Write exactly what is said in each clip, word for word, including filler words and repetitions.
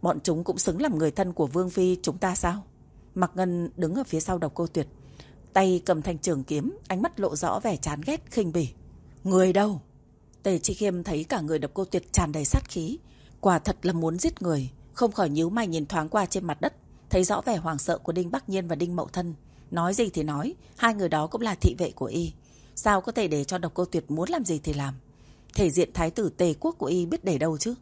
Bọn chúng cũng xứng làm người thân của Vương Phi chúng ta sao? Mạc Ngân đứng ở phía sau Độc Cô Tuyệt, tay cầm thanh trường kiếm, ánh mắt lộ rõ vẻ chán ghét khinh bỉ. Người đâu? Tề Chi Khiêm thấy cả người Độc Cô Tuyệt tràn đầy sát khí, quả thật là muốn giết người, không khỏi nhíu mày nhìn thoáng qua trên mặt đất, thấy rõ vẻ hoảng sợ của Đinh Bắc Nhiên và Đinh Mậu Thân. Nói gì thì nói, hai người đó cũng là thị vệ của y, sao có thể để cho Độc Cô Tuyệt muốn làm gì thì làm? Thể diện thái tử Tề quốc của y biết để đâu chứ?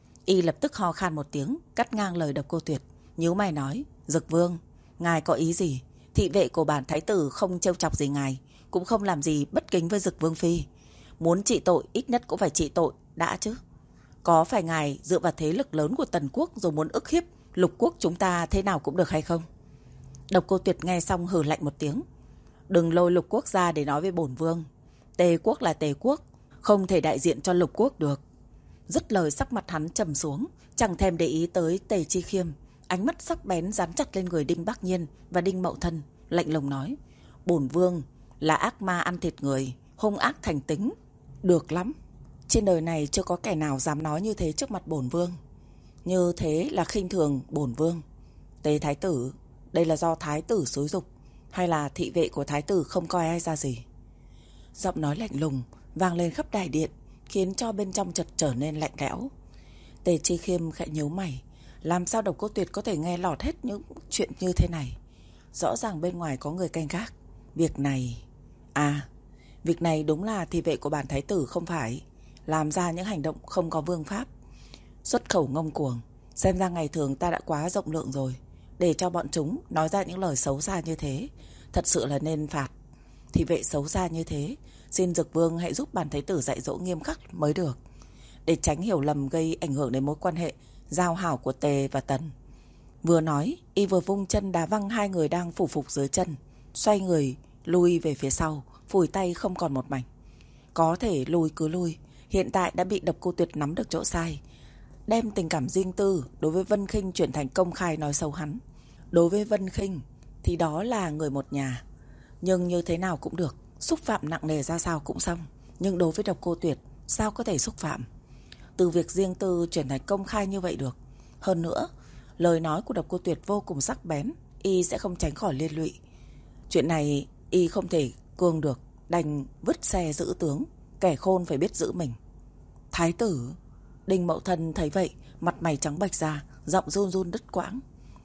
Y lập tức ho khan một tiếng, cắt ngang lời Độc Cô Tuyệt, nhíu mày nói: Dực Vương, ngài có ý gì? Thị vệ của bản thái tử không trêu chọc gì ngài, cũng không làm gì bất kính với Dực Vương Phi. Muốn trị tội ít nhất cũng phải trị tội đã chứ. Có phải ngài dựa vào thế lực lớn của Tần quốc rồi muốn ức hiếp Lục quốc chúng ta thế nào cũng được hay không? Độc Cô Tuyệt nghe xong hừ lạnh một tiếng: Đừng lôi Lục quốc ra để nói với bổn vương. Tề quốc là Tề quốc, không thể đại diện cho Lục quốc được. Dứt lời sắc mặt hắn trầm xuống, chẳng thèm để ý tới Tề Chi Khiêm, ánh mắt sắc bén dán chặt lên người Đinh Bắc Nhiên và Đinh Mậu Thân, lạnh lùng nói: Bổn vương là ác ma ăn thịt người, hung ác thành tính. Được lắm, trên đời này chưa có kẻ nào dám nói như thế trước mặt bổn vương. Như thế là khinh thường bổn vương. Tề thái tử, đây là do thái tử xúi giục, hay là thị vệ của thái tử không coi ai ra gì? Giọng nói lạnh lùng vang lên khắp đại điện, khiến cho bên trong chợt trở nên lạnh lẽo. Tề Chi Khiêm khẽ nhíu mày, làm sao Độc Cô Tuyệt có thể nghe lọt hết những chuyện như thế này? Rõ ràng bên ngoài có người canh gác. Việc này... À, việc này đúng là thị vệ của bản thái tử không phải làm ra những hành động không có vương pháp, xuất khẩu ngông cuồng. Xem ra ngày thường ta đã quá rộng lượng rồi, để cho bọn chúng nói ra những lời xấu xa như thế. Thật sự là nên phạt. Thị vệ xấu xa như thế, xin Dực Vương hãy giúp bản thái tử dạy dỗ nghiêm khắc mới được, để tránh hiểu lầm gây ảnh hưởng đến mối quan hệ giao hảo của Tề và Tần. Vừa nói, y vừa vung chân đá văng hai người đang phủ phục dưới chân, xoay người lui về phía sau, phủi tay không còn một mảnh. Có thể lui cứ lui, hiện tại đã bị Độc Cô Tuyệt nắm được chỗ sai, đem tình cảm riêng tư đối với Vân Khinh chuyển thành công khai nói xấu hắn. Đối với Vân Khinh thì đó là người một nhà, nhưng như thế nào cũng được, xúc phạm nặng nề ra sao cũng xong. Nhưng đối với Độc Cô Tuyệt, sao có thể xúc phạm? Từ việc riêng tư chuyển thành công khai như vậy được. Hơn nữa, lời nói của Độc Cô Tuyệt vô cùng sắc bén, y sẽ không tránh khỏi liên lụy. Chuyện này y không thể cương được, đành vứt xe giữ tướng. Kẻ khôn phải biết giữ mình. Thái tử... Đinh Mậu Thân thấy vậy, mặt mày trắng bệch ra, giọng run run đứt quãng.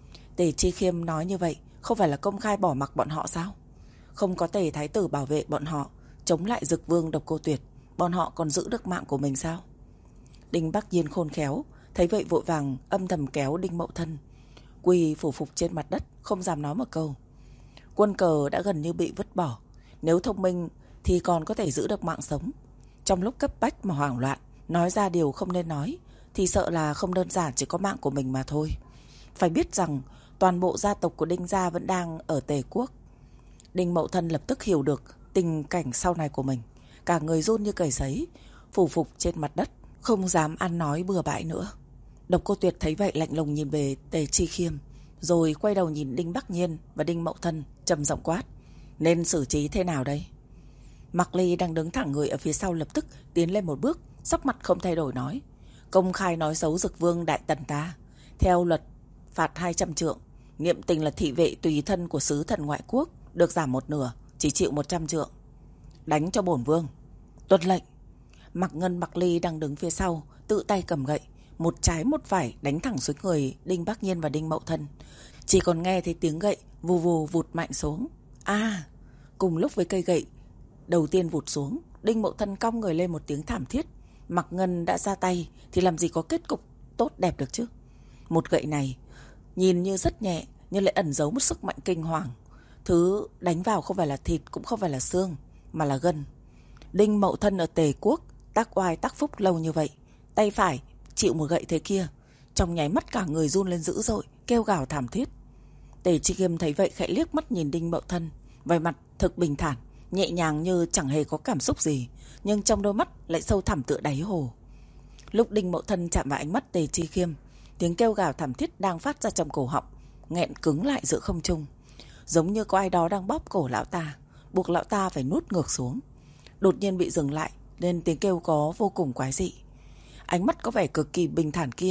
Tề Chi Khiêm nói như vậy không phải là công khai bỏ mặc bọn họ sao? Không có Tề thái tử bảo vệ bọn họ, chống lại Dực Vương Độc Cô Tuyệt, bọn họ còn giữ được mạng của mình sao? Đinh Bắc Nhiên khôn khéo, thấy vậy vội vàng âm thầm kéo Đinh Mậu Thân, quỳ phủ phục trên mặt đất, không dám nói một câu. Quân cờ đã gần như bị vứt bỏ, nếu thông minh thì còn có thể giữ được mạng sống. Trong lúc cấp bách mà hoảng loạn, nói ra điều không nên nói, thì sợ là không đơn giản chỉ có mạng của mình mà thôi. Phải biết rằng toàn bộ gia tộc của Đinh gia vẫn đang ở Tề quốc. Đinh Mậu Thân lập tức hiểu được tình cảnh sau này của mình, cả người run như cầy sấy, phủ phục trên mặt đất, không dám ăn nói bừa bãi nữa. Độc Cô Tuyệt thấy vậy lạnh lùng nhìn về Tề Chi Khiêm, rồi quay đầu nhìn Đinh Bắc Nhiên và Đinh Mậu Thân, trầm giọng quát: Nên xử trí thế nào đây? Mạc Ly đang đứng thẳng người ở phía sau lập tức tiến lên một bước, sắc mặt không thay đổi nói: Công khai nói xấu Dực Vương đại tần ta, theo luật phạt hai trăm trượng. Niệm tình là thị vệ tùy thân của sứ thần ngoại quốc, được giảm một nửa, chỉ chịu một trăm trượng. Đánh cho bổn vương. Tuân lệnh. Mạc Ngân Mạc Ly đang đứng phía sau, tự tay cầm gậy, một trái một phải đánh thẳng xuống người Đinh Bắc Nhiên và Đinh Mậu Thân. Chỉ còn nghe thấy tiếng gậy vù vù vụt mạnh xuống. À, cùng lúc với cây gậy đầu tiên vụt xuống, Đinh Mậu Thân cong người lên một tiếng thảm thiết. Mạc Ngân đã ra tay thì làm gì có kết cục tốt đẹp được chứ. Một gậy này nhìn như rất nhẹ, nhưng lại ẩn giấu một sức mạnh kinh hoàng. Thứ đánh vào không phải là thịt, cũng không phải là xương, mà là gân. Đinh Mậu Thân ở Tề quốc tác oai tác phúc lâu như vậy, tay phải chịu một gậy thế kia, trong nháy mắt cả người run lên dữ dội, kêu gào thảm thiết. Tề Chi Khiêm thấy vậy khẽ liếc mắt nhìn Đinh Mậu Thân, vẻ mặt thực bình thản, nhẹ nhàng như chẳng hề có cảm xúc gì, nhưng trong đôi mắt lại sâu thẳm tựa đáy hồ. Lúc Đinh Mậu Thân chạm vào ánh mắt Tề Chi Khiêm, tiếng kêu gào thảm thiết đang phát ra trong cổ họng nghẹn cứng lại giữa không trung, giống như có ai đó đang bóp cổ lão ta, buộc lão ta phải nuốt ngược xuống. Đột nhiên bị dừng lại, nên tiếng kêu có vô cùng quái dị. Ánh mắt có vẻ cực kỳ bình thản kia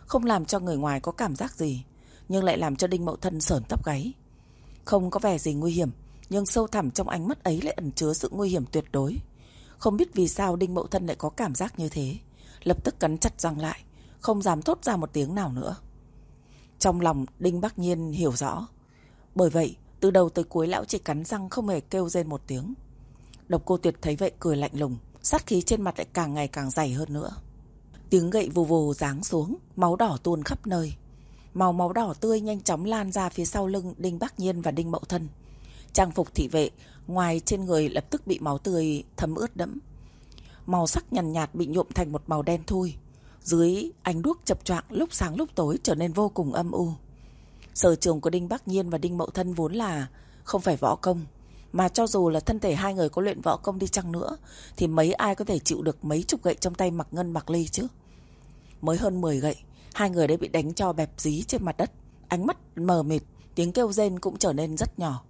không làm cho người ngoài có cảm giác gì, nhưng lại làm cho Đinh Mậu Thân sởn tóc gáy. Không có vẻ gì nguy hiểm, nhưng sâu thẳm trong ánh mắt ấy lại ẩn chứa sự nguy hiểm tuyệt đối. Không biết vì sao Đinh Mậu Thân lại có cảm giác như thế, lập tức cắn chặt răng lại, không dám thốt ra một tiếng nào nữa. Trong lòng Đinh Bác Nhiên hiểu rõ, bởi vậy từ đầu tới cuối lão chỉ cắn răng không hề kêu rên một tiếng. Độc Cô Tuyệt thấy vậy cười lạnh lùng, sát khí trên mặt lại càng ngày càng dày hơn nữa. Tiếng gậy vù vù giáng xuống, máu đỏ tuôn khắp nơi. Màu máu đỏ tươi nhanh chóng lan ra phía sau lưng Đinh Bác Nhiên và Đinh Mậu Thân. Trang phục thị vệ ngoài trên người lập tức bị máu tươi thấm ướt đẫm. Màu sắc nhàn nhạt, nhạt bị nhuộm thành một màu đen thui. Dưới ánh đuốc chập choạng lúc sáng lúc tối trở nên vô cùng âm u. Sở trường của Đinh Bác Nhiên và Đinh Mậu Thân vốn là không phải võ công, mà cho dù là thân thể hai người có luyện võ công đi chăng nữa thì mấy ai có thể chịu được mấy chục gậy trong tay Mạc Ngân Mạc Ly chứ. Mới hơn mười gậy, hai người đã bị đánh cho bẹp dí trên mặt đất, ánh mắt mờ mịt, tiếng kêu rên cũng trở nên rất nhỏ.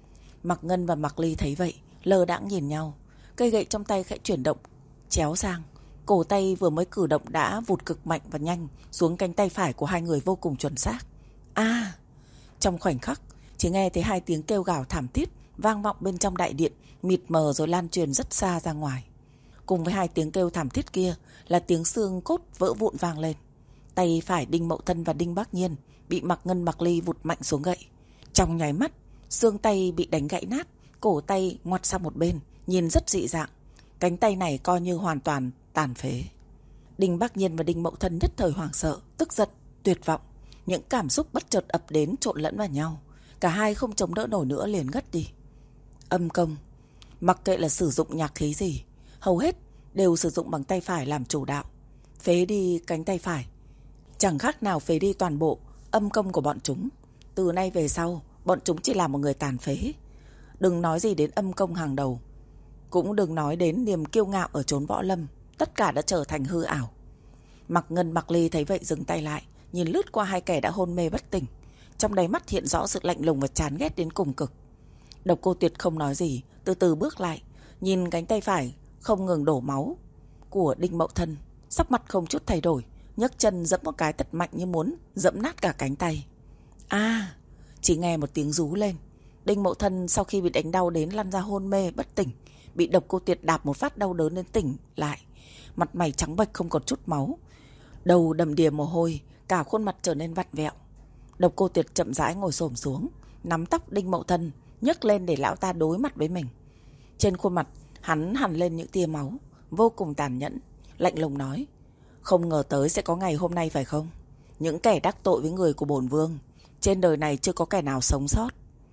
Mạc Ngân và Mạc Ly thấy vậy, lơ đãng nhìn nhau, cây gậy trong tay khẽ chuyển động, chéo sang, cổ tay vừa mới cử động đã vụt cực mạnh và nhanh xuống cánh tay phải của hai người vô cùng chuẩn xác. A! À, trong khoảnh khắc, chỉ nghe thấy hai tiếng kêu gào thảm thiết vang vọng bên trong đại điện, mịt mờ rồi lan truyền rất xa ra ngoài. Cùng với hai tiếng kêu thảm thiết kia là tiếng xương cốt vỡ vụn vang lên. Tay phải Đinh Mậu Thân và Đinh Bác Nhiên bị Mạc Ngân Mạc Ly vụt mạnh xuống gậy. Trong nháy mắt, xương tay bị đánh gãy nát, cổ tay ngoặt sang một bên, nhìn rất dị dạng. Cánh tay này coi như hoàn toàn tàn phế. Đinh Bác Nhiên và Đinh Mậu Thân nhất thời hoảng sợ, tức giận, tuyệt vọng. Những cảm xúc bất chợt ập đến trộn lẫn vào nhau. Cả hai không chống đỡ nổi nữa liền ngất đi. Âm công, mặc kệ là sử dụng nhạc khí gì, hầu hết đều sử dụng bằng tay phải làm chủ đạo. Phế đi cánh tay phải, chẳng khác nào phế đi toàn bộ âm công của bọn chúng. Từ nay về sau, bọn chúng chỉ là một người tàn phế. Đừng nói gì đến âm công hàng đầu, cũng đừng nói đến niềm kiêu ngạo ở chốn võ lâm. Tất cả đã trở thành hư ảo. Mạc Ngân Mạc Ly thấy vậy dừng tay lại, nhìn lướt qua hai kẻ đã hôn mê bất tỉnh. Trong đáy mắt hiện rõ sự lạnh lùng và chán ghét đến cùng cực. Độc Cô Tuyệt không nói gì, từ từ bước lại, nhìn cánh tay phải không ngừng đổ máu của Đinh Mậu Thân, sắc mặt không chút thay đổi, nhấc chân giẫm một cái thật mạnh như muốn giẫm nát cả cánh tay. A! À, chỉ nghe một tiếng rú lên. Đinh Mậu Thân sau khi bị đánh đau đến lăn ra hôn mê bất tỉnh, bị Độc Cô Tuyệt đạp một phát đau đớn đến tỉnh lại, mặt mày trắng bệch không còn chút máu, đầu đầm đìa mồ hôi, cả khuôn mặt trở nên vặn vẹo. Độc Cô Tuyệt chậm rãi ngồi xổm xuống, nắm tóc Đinh Mậu Thân nhấc lên để lão ta đối mặt với mình. Trên khuôn mặt hắn hằn lên những tia máu, vô cùng tàn nhẫn, lạnh lùng nói: không ngờ tới sẽ có ngày hôm nay phải không? Những kẻ đắc tội với người của bổn vương, trên đời này chưa có kẻ nào sống sót.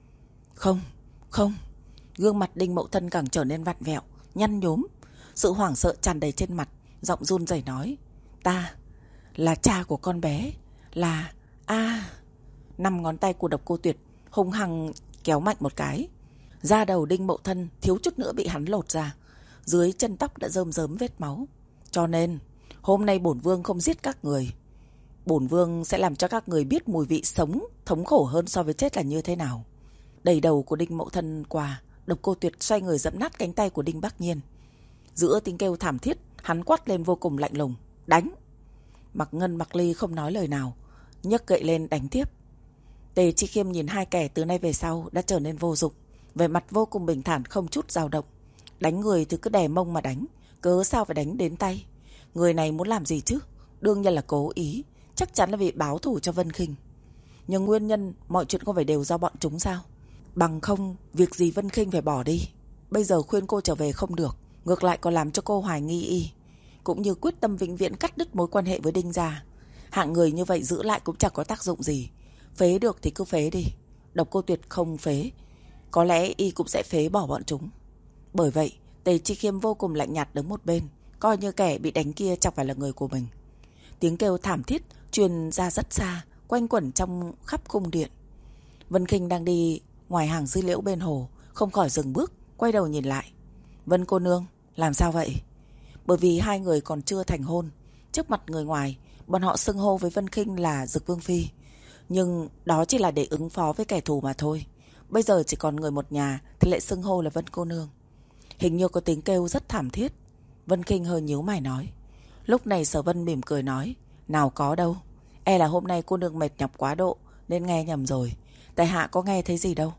Không, không. Gương mặt Đinh Mậu Thân càng trở nên vặn vẹo, nhăn nhúm, sự hoảng sợ tràn đầy trên mặt, giọng run rẩy nói: ta là cha của con bé, là... a à. Năm ngón tay của Độc Cô Tuyệt hung hăng kéo mạnh một cái, da đầu Đinh Mậu Thân thiếu chút nữa bị hắn lột ra, dưới chân tóc đã rơm rớm vết máu. Cho nên hôm nay bổn vương không giết các người, bổn vương sẽ làm cho các người biết mùi vị sống thống khổ hơn so với chết là như thế nào. Đẩy đầu của Đinh Mậu Thân qua, Độc Cô Tuyệt xoay người giẫm nát cánh tay của Đinh Bác Nhiên. Giữa tiếng kêu thảm thiết, hắn quát lên vô cùng lạnh lùng: đánh! Mạc Ngân Mạc Ly không nói lời nào, nhấc gậy lên đánh tiếp. Tề Chi Khiêm nhìn hai kẻ từ nay về sau đã trở nên vô dụng, vẻ mặt vô cùng bình thản không chút dao động. Đánh người thì cứ đè mông mà đánh, cớ sao phải đánh đến tay? Người này muốn làm gì chứ? Đương nhiên là cố ý, chắc chắn là vì báo thù cho Vân Khinh. Nhưng nguyên nhân mọi chuyện không phải đều do bọn chúng sao? Bằng không, việc gì Vân Khinh phải bỏ đi. Bây giờ khuyên cô trở về không được, ngược lại còn làm cho cô hoài nghi y, cũng như quyết tâm vĩnh viễn cắt đứt mối quan hệ với Đinh gia. Hạng người như vậy giữ lại cũng chẳng có tác dụng gì. Phế được thì cứ phế đi. Độc Cô Tuyệt không phế, có lẽ y cũng sẽ phế bỏ bọn chúng. Bởi vậy Tề Chi Khiêm vô cùng lạnh nhạt đứng một bên, coi như kẻ bị đánh kia chẳng phải là người của mình. Tiếng kêu thảm thiết truyền ra rất xa, quanh quẩn trong khắp cung điện. Vân Khinh đang đi ngoài hàng dư liễu bên hồ, không khỏi dừng bước, quay đầu nhìn lại. Vân cô nương, làm sao vậy? Bởi vì hai người còn chưa thành hôn, trước mặt người ngoài bọn họ xưng hô với Vân Khinh là Dực Vương Phi, nhưng đó chỉ là để ứng phó với kẻ thù mà thôi. Bây giờ chỉ còn người một nhà thì lại xưng hô là Vân cô nương. Hình như có tiếng kêu rất thảm thiết. Vân Khinh hơi nhíu mày nói. Lúc này Sở Vân mỉm cười nói: nào có đâu, E là hôm nay cô nương mệt nhọc quá độ nên nghe nhầm rồi. Tại hạ có nghe thấy gì đâu.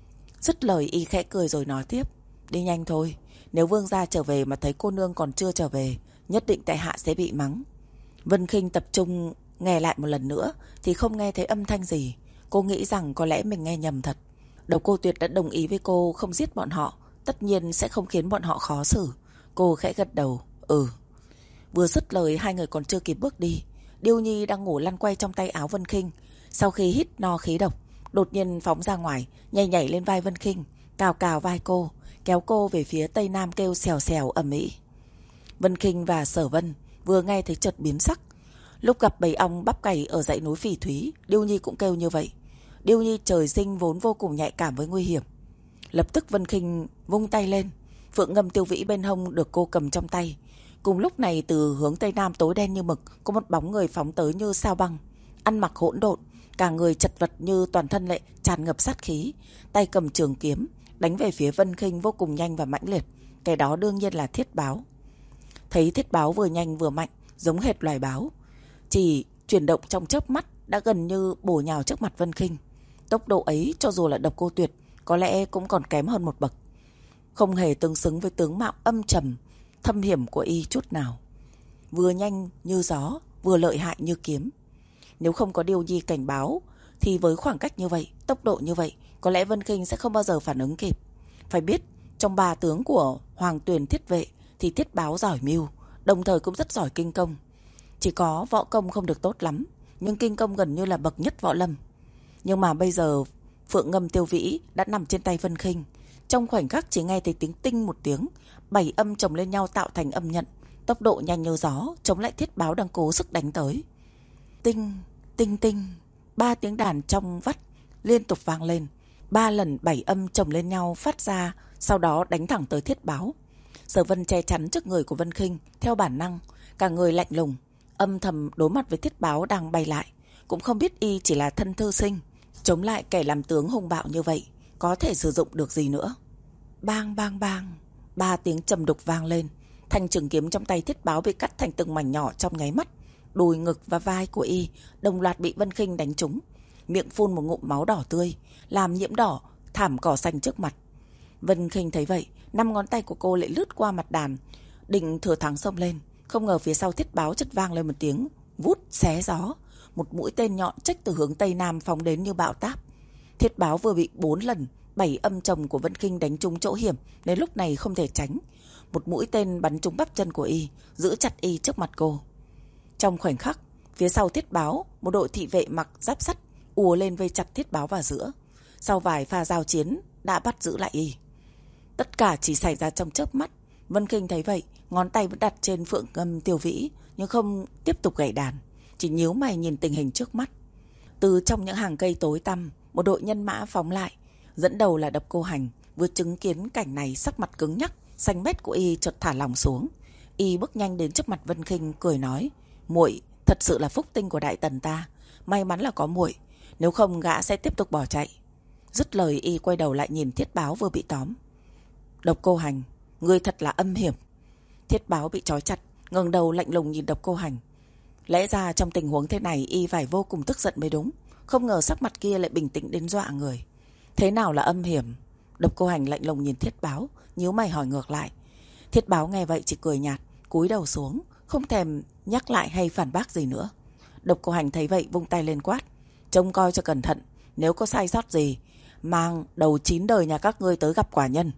Dứt lời y khẽ cười rồi nói tiếp. Đi nhanh thôi. Nếu vương gia trở về mà thấy cô nương còn chưa trở về, nhất định tại hạ sẽ bị mắng. Vân Khinh tập trung nghe lại một lần nữa thì không nghe thấy âm thanh gì. Cô nghĩ rằng có lẽ mình nghe nhầm thật. Độc Cô Tuyệt đã đồng ý với cô không giết bọn họ, tất nhiên sẽ không khiến bọn họ khó xử. Cô khẽ gật đầu. Ừ. Vừa dứt lời hai người còn chưa kịp bước đi, Điêu Nhi đang ngủ lăn quay trong tay áo Vân Khinh. Sau khi hít no khí độc, đột nhiên phóng ra ngoài, nhảy nhảy lên vai Vân Khinh, cào cào vai cô, kéo cô về phía Tây Nam kêu xèo xèo ầm ĩ. Vân Khinh và Sở Vân vừa nghe thấy chợt biến sắc. Lúc gặp bầy ong bắp cày ở dãy núi Phỉ Thúy, Điêu Nhi cũng kêu như vậy. Điêu Nhi trời sinh vốn vô cùng nhạy cảm với nguy hiểm. Lập tức Vân Khinh vung tay lên, phượng ngâm tiêu vĩ bên hông được cô cầm trong tay. Cùng lúc này từ hướng Tây Nam tối đen như mực, có một bóng người phóng tới như sao băng, ăn mặc hỗn độn, cả người chật vật như toàn thân lệ tràn ngập sát khí, tay cầm trường kiếm đánh về phía Vân Khinh vô cùng nhanh và mãnh liệt. Cái đó đương nhiên là Thiết Báo. Thấy Thiết Báo vừa nhanh vừa mạnh, giống hệt loài báo, chỉ chuyển động trong chớp mắt đã gần như bổ nhào trước mặt Vân Khinh. Tốc độ ấy cho dù là Độc Cô Tuyệt có lẽ cũng còn kém hơn một bậc, không hề tương xứng với tướng mạo âm trầm thâm hiểm của y chút nào. Vừa nhanh như gió, vừa lợi hại như kiếm. Nếu không có Điêu Nhi cảnh báo thì với khoảng cách như vậy, tốc độ như vậy, có lẽ Vân Khinh sẽ không bao giờ phản ứng kịp. Phải biết, trong ba tướng của Hoàng Tuyền Thiết Vệ thì Thiết Báo giỏi mưu, đồng thời cũng rất giỏi kinh công. Chỉ có võ công không được tốt lắm, nhưng kinh công gần như là bậc nhất võ lâm. Nhưng mà bây giờ phượng ngâm tiêu vĩ đã nằm trên tay Vân Khinh. Trong khoảnh khắc chỉ nghe thấy tiếng tinh một tiếng, bảy âm chồng lên nhau tạo thành âm nhận, tốc độ nhanh như gió, chống lại Thiết Báo đang cố sức đánh tới. Tinh, tinh tinh, ba tiếng đàn trong vắt liên tục vang lên, ba lần bảy âm chồng lên nhau phát ra, sau đó đánh thẳng tới Thiết Báo. Sở Vân che chắn trước người của Vân Khinh theo bản năng, cả người lạnh lùng, âm thầm đối mặt với Thiết Báo đang bay lại. Cũng không biết y chỉ là thân thư sinh, chống lại kẻ làm tướng hung bạo như vậy có thể sử dụng được gì nữa. Bang bang bang, ba tiếng trầm đục vang lên, thanh trường kiếm trong tay Thiết Báo bị cắt thành từng mảnh nhỏ trong nháy mắt. Đùi, ngực và vai của y đồng loạt bị Vân Khinh đánh trúng, miệng phun một ngụm máu đỏ tươi, làm nhiễm đỏ thảm cỏ xanh trước mặt. Vân Khinh thấy vậy, năm ngón tay của cô lại lướt qua mặt đàn, định thừa thắng xông lên. Không ngờ phía sau Thiết Báo chợt vang lên một tiếng vút xé gió, một mũi tên nhọn trách từ hướng Tây Nam phóng đến như bão táp. Thiết Báo vừa bị bốn lần bảy âm chồng của Vân Khinh đánh trúng chỗ hiểm, đến lúc này không thể tránh. Một mũi tên bắn trúng bắp chân của y, giữ chặt y trước mặt cô. Trong khoảnh khắc, phía sau Thiết Báo, một đội thị vệ mặc giáp sắt ùa lên vây chặt Thiết Báo vào giữa. Sau vài pha giao chiến đã bắt giữ lại y. Tất cả chỉ xảy ra trong chớp mắt. Vân Khinh thấy vậy, ngón tay vẫn đặt trên phượng ngâm tiêu vĩ, nhưng không tiếp tục gảy đàn, chỉ nhíu mày nhìn tình hình trước mắt. Từ trong những hàng cây tối tăm, một đội nhân mã phóng lại, dẫn đầu là Độc Cô Hành. Vừa chứng kiến cảnh này, sắc mặt cứng nhắc, xanh mét của y chợt thả lỏng xuống. Y bước nhanh đến trước mặt Vân Khinh, cười nói: "Muội thật sự là phúc tinh của Đại Tần ta, may mắn là có muội, nếu không gã sẽ tiếp tục bỏ chạy." Dứt lời y quay đầu lại nhìn Thiết Báo vừa bị tóm. "Độc Cô Hành, ngươi thật là âm hiểm." Thiết Báo bị trói chặt, ngẩng đầu lạnh lùng nhìn Độc Cô Hành. Lẽ ra trong tình huống thế này y phải vô cùng tức giận mới đúng, không ngờ sắc mặt kia lại bình tĩnh đến dọa người. Thế nào là âm hiểm? Độc Cô Hành lạnh lùng nhìn Thiết Báo, nhíu mày hỏi ngược lại. Thiết Báo nghe vậy chỉ cười nhạt, cúi đầu xuống, không thèm nhắc lại hay phản bác gì nữa. Độc Cô Hành thấy vậy vung tay lên quát: "Trông coi cho cẩn thận, nếu có sai sót gì, mang đầu chín đời nhà các ngươi tới gặp quả nhân."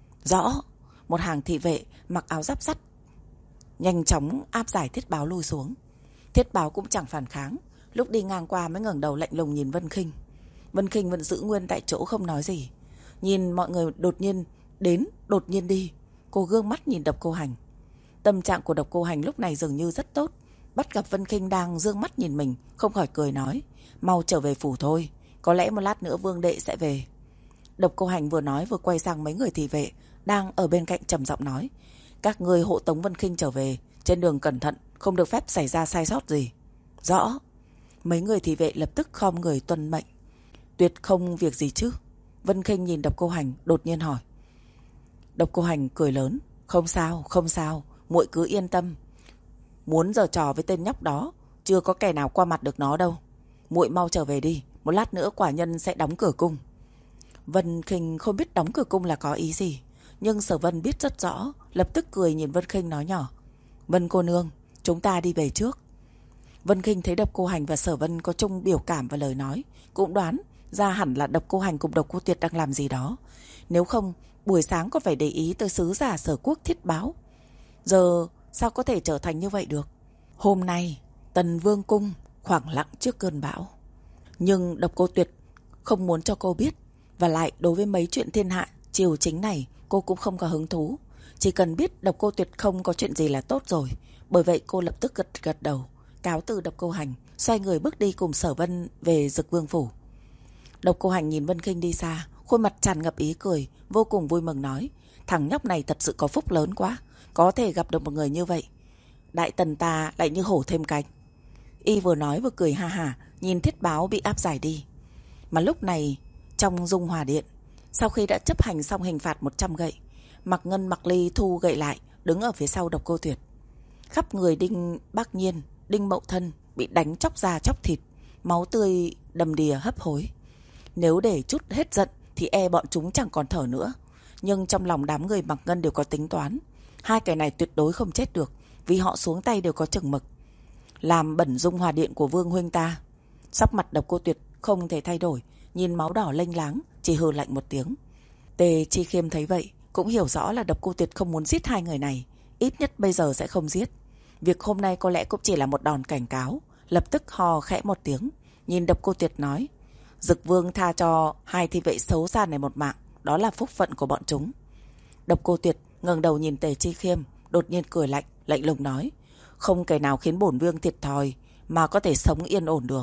Rõ. Một hàng thị vệ mặc áo giáp sắt nhanh chóng áp giải Thiết Báo lui xuống. Thiết Báo cũng chẳng phản kháng, lúc đi ngang qua mới ngẩng đầu lạnh lùng nhìn Vân Khinh. Vân Khinh vẫn giữ nguyên tại chỗ không nói gì, nhìn mọi người đột nhiên đến đột nhiên đi. Cô gương mắt nhìn Độc Cô Hành. Tâm trạng của Độc Cô Hành lúc này dường như rất tốt, bắt gặp Vân Khinh đang dương mắt nhìn mình, không khỏi cười nói: "Mau trở về phủ thôi, có lẽ một lát nữa vương đệ sẽ về." Độc Cô Hành vừa nói vừa quay sang mấy người thị vệ đang ở bên cạnh trầm giọng nói: "Các ngươi hộ tống Vân Khinh trở về, trên đường cẩn thận, không được phép xảy ra sai sót gì." Rõ. Mấy người thị vệ lập tức khom người tuân mệnh. Tuyệt không việc gì chứ? Vân Khinh nhìn Độc Cô Hành đột nhiên hỏi. Độc Cô Hành cười lớn: "Không sao, không sao, muội cứ yên tâm. Muốn giở trò với tên nhóc đó, chưa có kẻ nào qua mặt được nó đâu. Muội mau trở về đi, một lát nữa quả nhân sẽ đóng cửa cung. Vân Khinh không biết đóng cửa cung là có ý gì, nhưng Sở Vân biết rất rõ, lập tức cười nhìn Vân Khinh nói nhỏ: Vân cô nương, chúng ta đi về trước. Vân Khinh thấy Độc Cô Hành và Sở Vân có chung biểu cảm và lời nói, cũng đoán ra hẳn là Độc Cô Hành cùng Độc Cô Tuyệt đang làm gì đó. Nếu không, buổi sáng có phải để ý tới sứ giả Sở Quốc Thiết Báo. Giờ sao có thể trở thành như vậy được? Hôm nay, Tần Vương cung khoảng lặng trước cơn bão. Nhưng Độc Cô Tuyệt không muốn cho cô biết, và lại đối với mấy chuyện thiên hạ triều chính này cô cũng không có hứng thú. Chỉ cần biết Độc Cô Tuyệt không có chuyện gì là tốt rồi. Bởi vậy cô lập tức gật gật đầu, cáo từ Độc Cô Hành, xoay người bước đi cùng Sở Vân về Dực Vương phủ. Độc Cô Hành nhìn Vân Khinh đi xa, khuôn mặt tràn ngập ý cười, vô cùng vui mừng nói: thằng nhóc này thật sự có phúc lớn quá, có thể gặp được một người như vậy. Đại tần ta lại như hổ thêm cánh. Y vừa nói vừa cười ha hả, nhìn Thiết Báo bị áp giải đi. Mà lúc này trong Dung Hòa Điện, sau khi đã chấp hành xong hình phạt một trăm gậy, Mặc Ngân Mặc Ly thu gậy lại, đứng ở phía sau Độc Cô Tuyệt. Khắp người Đinh Bác Nhiên, Đinh Mậu Thân bị đánh chóc da chóc thịt, máu tươi đầm đìa hấp hối. Nếu để chút hết giận thì e bọn chúng chẳng còn thở nữa. Nhưng trong lòng đám người Mặc Ngân đều có tính toán, hai kẻ này tuyệt đối không chết được, vì họ xuống tay đều có chừng mực. Làm bẩn Dung Hòa Điện của Vương huynh ta. Sắc mặt Độc Cô Tuyệt không thể thay đổi, nhìn máu đỏ lênh láng, chỉ hừ lạnh một tiếng. Tề Chi Khiêm thấy vậy cũng hiểu rõ là Độc Cô Tuyệt không muốn giết hai người này, ít nhất bây giờ sẽ không giết. Việc hôm nay có lẽ cũng chỉ là một đòn cảnh cáo. Lập tức hò khẽ một tiếng, nhìn Độc Cô Tuyệt nói: Dực Vương tha cho hai thi vệ xấu xa này một mạng, đó là phúc phận của bọn chúng. Độc Cô Tuyệt ngẩng đầu nhìn Tề Chi Khiêm, đột nhiên cười lạnh, lạnh lùng nói: không kẻ nào khiến bổn vương thiệt thòi mà có thể sống yên ổn được.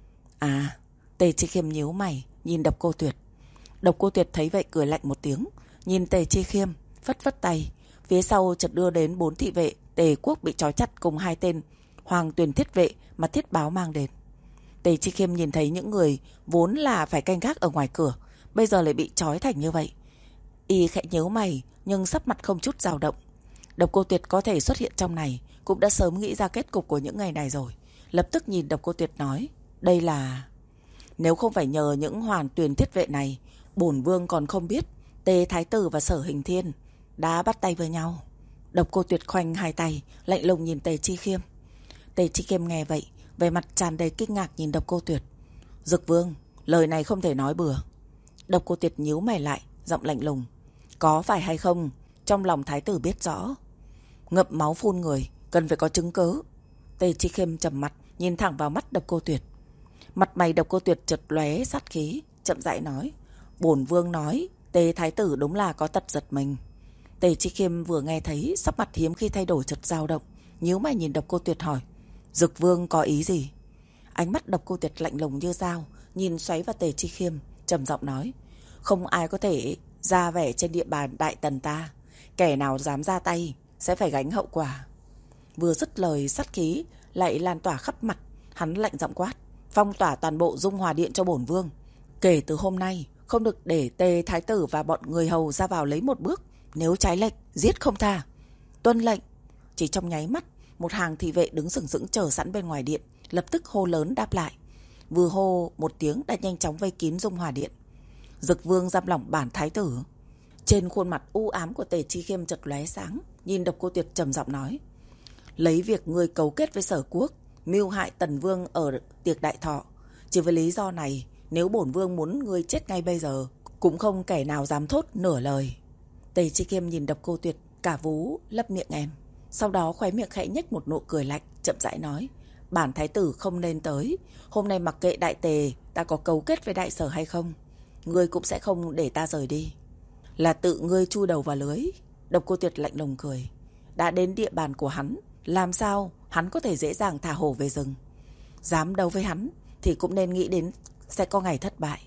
À, Tề Chi Khiêm nhíu mày, nhìn Độc Cô Tuyệt. Độc Cô Tuyệt thấy vậy cười lạnh một tiếng, nhìn Tề Chi Khiêm, phất phất tay. Phía sau chợt đưa đến bốn thị vệ Tề quốc bị trói chặt cùng hai tên Hoàng Tuyền Thiết vệ mà Thiết Báo mang đến. Tề Chi Khiêm nhìn thấy những người vốn là phải canh gác ở ngoài cửa, bây giờ lại bị trói thành như vậy. Y khẽ nhíu mày, nhưng sắc mặt không chút dao động. Độc Cô Tuyệt có thể xuất hiện trong này, cũng đã sớm nghĩ ra kết cục của những ngày này rồi. Lập tức nhìn Độc Cô Tuyệt nói: đây là... Nếu không phải nhờ những Hoàng Tuyền Thiết vệ này, bổn vương còn không biết Tề Thái Tử và Sở Hình Thiên đã bắt tay với nhau. Độc Cô Tuyệt khoanh hai tay, lạnh lùng nhìn Tề Chi Khiêm. Tề Chi Khiêm nghe vậy, vẻ mặt tràn đầy kinh ngạc nhìn Độc Cô Tuyệt. Dực Vương, lời này không thể nói bừa. Độc Cô Tuyệt nhíu mày lại, giọng lạnh lùng: có phải hay không, trong lòng Thái Tử biết rõ. Ngậm máu phun người, cần phải có chứng cứ. Tề Chi Khiêm trầm mặt, nhìn thẳng vào mắt Độc Cô Tuyệt. Mặt mày Độc Cô Tuyệt chợt lóe sát khí, chậm rãi nói: bổn vương nói Tề Thái Tử đúng là có tật giật mình. Tề Chi Khiêm vừa nghe thấy, sắc mặt hiếm khi thay đổi chợt dao động, nhíu mày nhìn Độc Cô Tuyệt hỏi: Dực Vương có ý gì? Ánh mắt Độc Cô Tuyệt lạnh lùng như dao, nhìn xoáy vào Tề Chi Khiêm, trầm giọng nói: không ai có thể ra vẻ trên địa bàn Đại Tần ta, kẻ nào dám ra tay sẽ phải gánh hậu quả. Vừa dứt lời, sát khí lại lan tỏa khắp mặt, hắn lạnh giọng quát: phong tỏa toàn bộ Dung Hòa Điện cho bổn vương. Kể từ hôm nay không được để Tề Thái Tử và bọn người hầu ra vào lấy một bước, nếu trái lệnh giết không tha. Tuân lệnh. Chỉ trong nháy mắt, một hàng thị vệ đứng sừng sững chờ sẵn bên ngoài điện, lập tức hô lớn đáp lại. Vừa hô một tiếng đã nhanh chóng vây kín Dung Hòa Điện. Dực Vương giam lỏng bản Thái Tử. Trên khuôn mặt u ám của Tề Chi Khiêm chợt lóe sáng, nhìn Độc Cô Tuyệt trầm giọng nói: lấy việc ngươi cấu kết với Sở Quốc, mưu hại Tần Vương ở tiệc đại thọ, chỉ với lý do này, nếu bổn vương muốn ngươi chết ngay bây giờ, cũng không kẻ nào dám thốt nửa lời. Tề Chi Khiêm nhìn Độc Cô Tuyệt, cả vú lấp miệng em, sau đó khóe miệng khẽ nhếch một nụ cười lạnh, chậm rãi nói: bản Thái Tử không nên tới. Hôm nay mặc kệ Đại Tề ta có cấu kết với Đại Sở hay không, ngươi cũng sẽ không để ta rời đi. Là tự ngươi chui đầu vào lưới. Độc Cô Tuyệt lạnh lùng cười. Đã đến địa bàn của hắn, làm sao hắn có thể dễ dàng thả hổ về rừng. Dám đấu với hắn thì cũng nên nghĩ đến sẽ có ngày thất bại.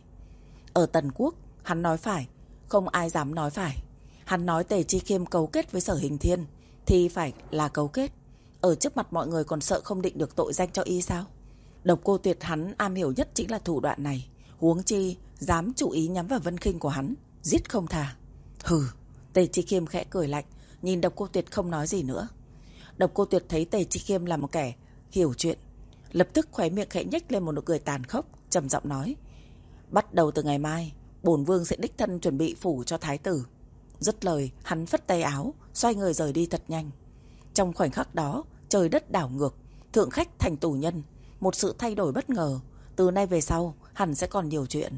Ở Tần Quốc, hắn nói phải, không ai dám nói phải. Hắn nói Tề Chi Khiêm cấu kết với Sở Hình Thiên thì phải là cấu kết. Ở trước mặt mọi người còn sợ không định được tội danh cho y sao? Độc Cô Tuyệt hắn am hiểu nhất chính là thủ đoạn này. Huống chi dám chủ ý nhắm vào Vân Khinh của hắn, giết không tha. Hừ. Tề Chi Khiêm khẽ cười lạnh, nhìn Độc Cô Tuyệt không nói gì nữa. Độc Cô Tuyệt thấy Tề Chi Khiêm là một kẻ hiểu chuyện, Lập tức khóe miệng khẽ nhếch lên một nụ cười tàn khốc, trầm giọng nói: Bắt đầu từ ngày mai, bổn vương sẽ đích thân chuẩn bị phủ cho thái tử. Dứt lời, hắn phất tay áo, xoay người rời đi thật nhanh. Trong khoảnh khắc đó, trời đất đảo ngược, thượng khách thành tù nhân, một sự thay đổi bất ngờ. Từ nay về sau, hẳn sẽ còn nhiều chuyện.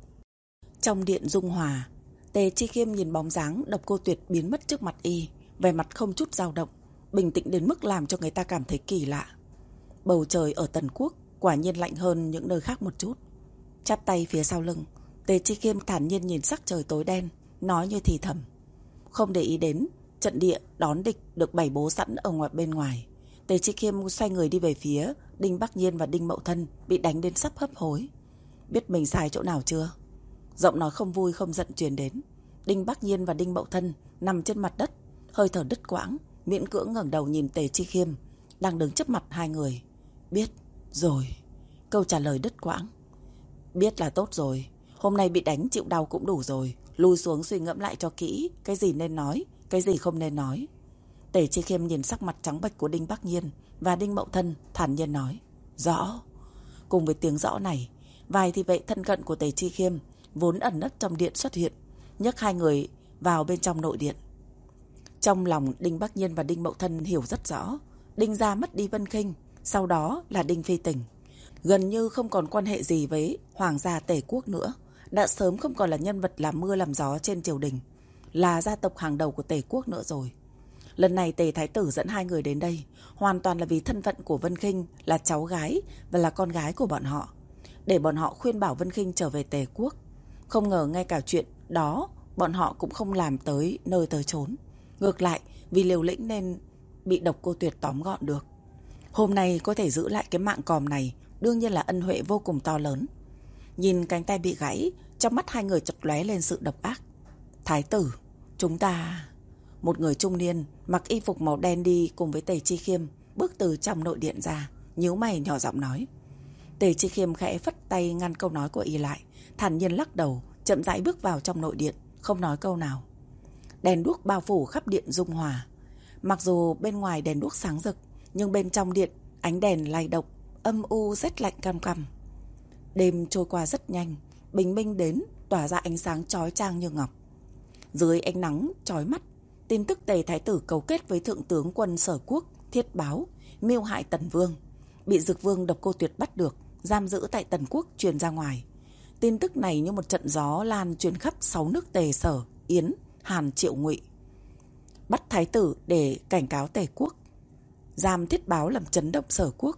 Trong điện dung hòa, Tề Chi Khiêm nhìn bóng dáng Độc Cô Tuyệt biến mất trước mặt y, vẻ mặt không chút dao động, bình tĩnh đến mức làm cho người ta cảm thấy kỳ lạ. Bầu trời ở Tần Quốc quả nhiên lạnh hơn những nơi khác một chút. Chắp tay phía sau lưng, Tề Chi Khiêm thản nhiên nhìn sắc trời tối đen, nói như thì thầm. Không để ý đến trận địa đón địch được bày bố sẵn ở ngoài bên ngoài, Tề Chi Khiêm xoay người đi về phía Đinh Bắc Nhiên và Đinh Mậu Thân bị đánh đến sắp hấp hối. Biết mình sai chỗ nào chưa? Giọng nói không vui không giận truyền đến. Đinh Bắc Nhiên và Đinh Mậu Thân nằm trên mặt đất, hơi thở đứt quãng, miễn cưỡng ngẩng đầu nhìn Tề Chi Khiêm đang đứng trước mặt hai người. Biết rồi. Câu trả lời đứt quãng. Biết là tốt rồi. Hôm nay bị đánh chịu đau cũng đủ rồi. Lùi xuống suy ngẫm lại cho kỹ, cái gì nên nói, cái gì không nên nói. Tề Chi Khiêm nhìn sắc mặt trắng bệch của Đinh Bắc Nhiên và Đinh Mậu Thân, thản nhiên nói: Rõ. Cùng với tiếng rõ này, vài thị vệ thân cận của Tề Chi Khiêm vốn ẩn nấp trong điện xuất hiện, nhấc hai người vào bên trong nội điện. Trong lòng Đinh Bắc Nhiên và Đinh Mậu Thân hiểu rất rõ, Đinh gia mất đi Vân Khinh, sau đó là Đinh Phi Tình, gần như không còn quan hệ gì với hoàng gia Tề quốc nữa, đã sớm không còn là nhân vật làm mưa làm gió trên triều đình, là gia tộc hàng đầu của Tề quốc nữa rồi. Lần này Tề thái tử dẫn hai người đến đây hoàn toàn là vì thân phận của Vân Khinh là cháu gái và là con gái của bọn họ, để bọn họ khuyên bảo Vân Khinh trở về Tề quốc. Không ngờ ngay cả chuyện đó bọn họ cũng không làm tới nơi tới chốn, ngược lại vì liều lĩnh nên bị Độc Cô Tuyệt tóm gọn được. Hôm nay có thể giữ lại cái mạng còm này đương nhiên là ân huệ vô cùng to lớn. Nhìn cánh tay bị gãy, trong mắt hai người chợt lóe lên sự độc ác. Thái tử, chúng ta... Một người trung niên mặc y phục màu đen đi cùng với Tề Chi Khiêm bước từ trong nội điện ra, nhíu mày nhỏ giọng nói. Tề Chi Khiêm khẽ phất tay ngăn câu nói của y lại, thản nhiên lắc đầu, chậm rãi bước vào trong nội điện, không nói câu nào. Đèn đuốc bao phủ khắp điện dung hòa. Mặc dù bên ngoài đèn đuốc sáng rực, nhưng bên trong điện ánh đèn lay động, âm u rét lạnh căm căm. Đêm trôi qua rất nhanh, bình minh đến, tỏa ra ánh sáng chói chang như ngọc. Dưới ánh nắng chói mắt, tin tức Tề thái tử cấu kết với thượng tướng quân Sở Quốc Thiết Báo mưu hại Tần Vương, bị Dực Vương Độc Cô Tuyệt bắt được, giam giữ tại Tần Quốc truyền ra ngoài. Tin tức này như một trận gió lan truyền khắp sáu nước Tề, Sở, Yến, Hàn, Triệu, Ngụy. Bắt thái tử để cảnh cáo Tề quốc, giam Thiết Báo làm chấn động Sở Quốc.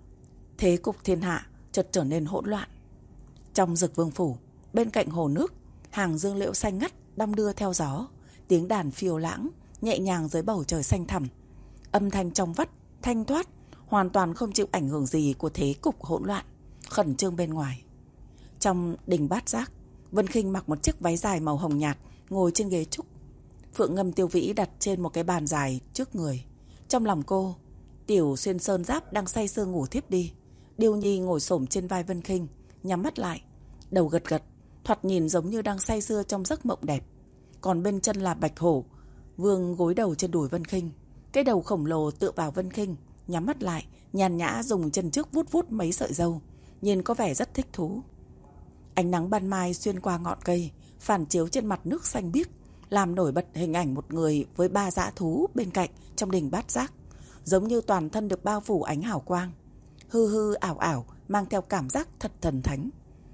Thế cục thiên hạ chợt trở nên hỗn loạn. Trong Dực Vương phủ, bên cạnh hồ nước, hàng dương liễu xanh ngắt đong đưa theo gió, tiếng đàn phiêu lãng nhẹ nhàng dưới bầu trời xanh thẳm, âm thanh trong vắt thanh thoát, hoàn toàn không chịu ảnh hưởng gì của thế cục hỗn loạn khẩn trương bên ngoài. Trong đình Bát Giác, Vân Khinh mặc một chiếc váy dài màu hồng nhạt, ngồi trên ghế trúc. Phượng Ngâm Tiêu Vĩ đặt trên một cái bàn dài trước người. Trong lòng cô, Tiểu Xuyên Sơn Giáp đang say sưa ngủ thiếp đi. Điêu Nhi ngồi xổm trên vai Vân Khinh, nhắm mắt lại, đầu gật gật, thoạt nhìn giống như đang say sưa trong giấc mộng đẹp. Còn bên chân là Bạch Hổ Vương gối đầu trên đùi Vân Khinh, cái đầu khổng lồ tựa vào Vân Khinh, nhắm mắt lại, nhàn nhã dùng chân trước vuốt vuốt mấy sợi râu, nhìn có vẻ rất thích thú. Ánh nắng ban mai xuyên qua ngọn cây, phản chiếu trên mặt nước xanh biếc, làm nổi bật hình ảnh một người với ba dã thú bên cạnh trong đình Bát Giác, giống như toàn thân được bao phủ ánh hào quang, hư hư ảo ảo, mang theo cảm giác thật thần thánh.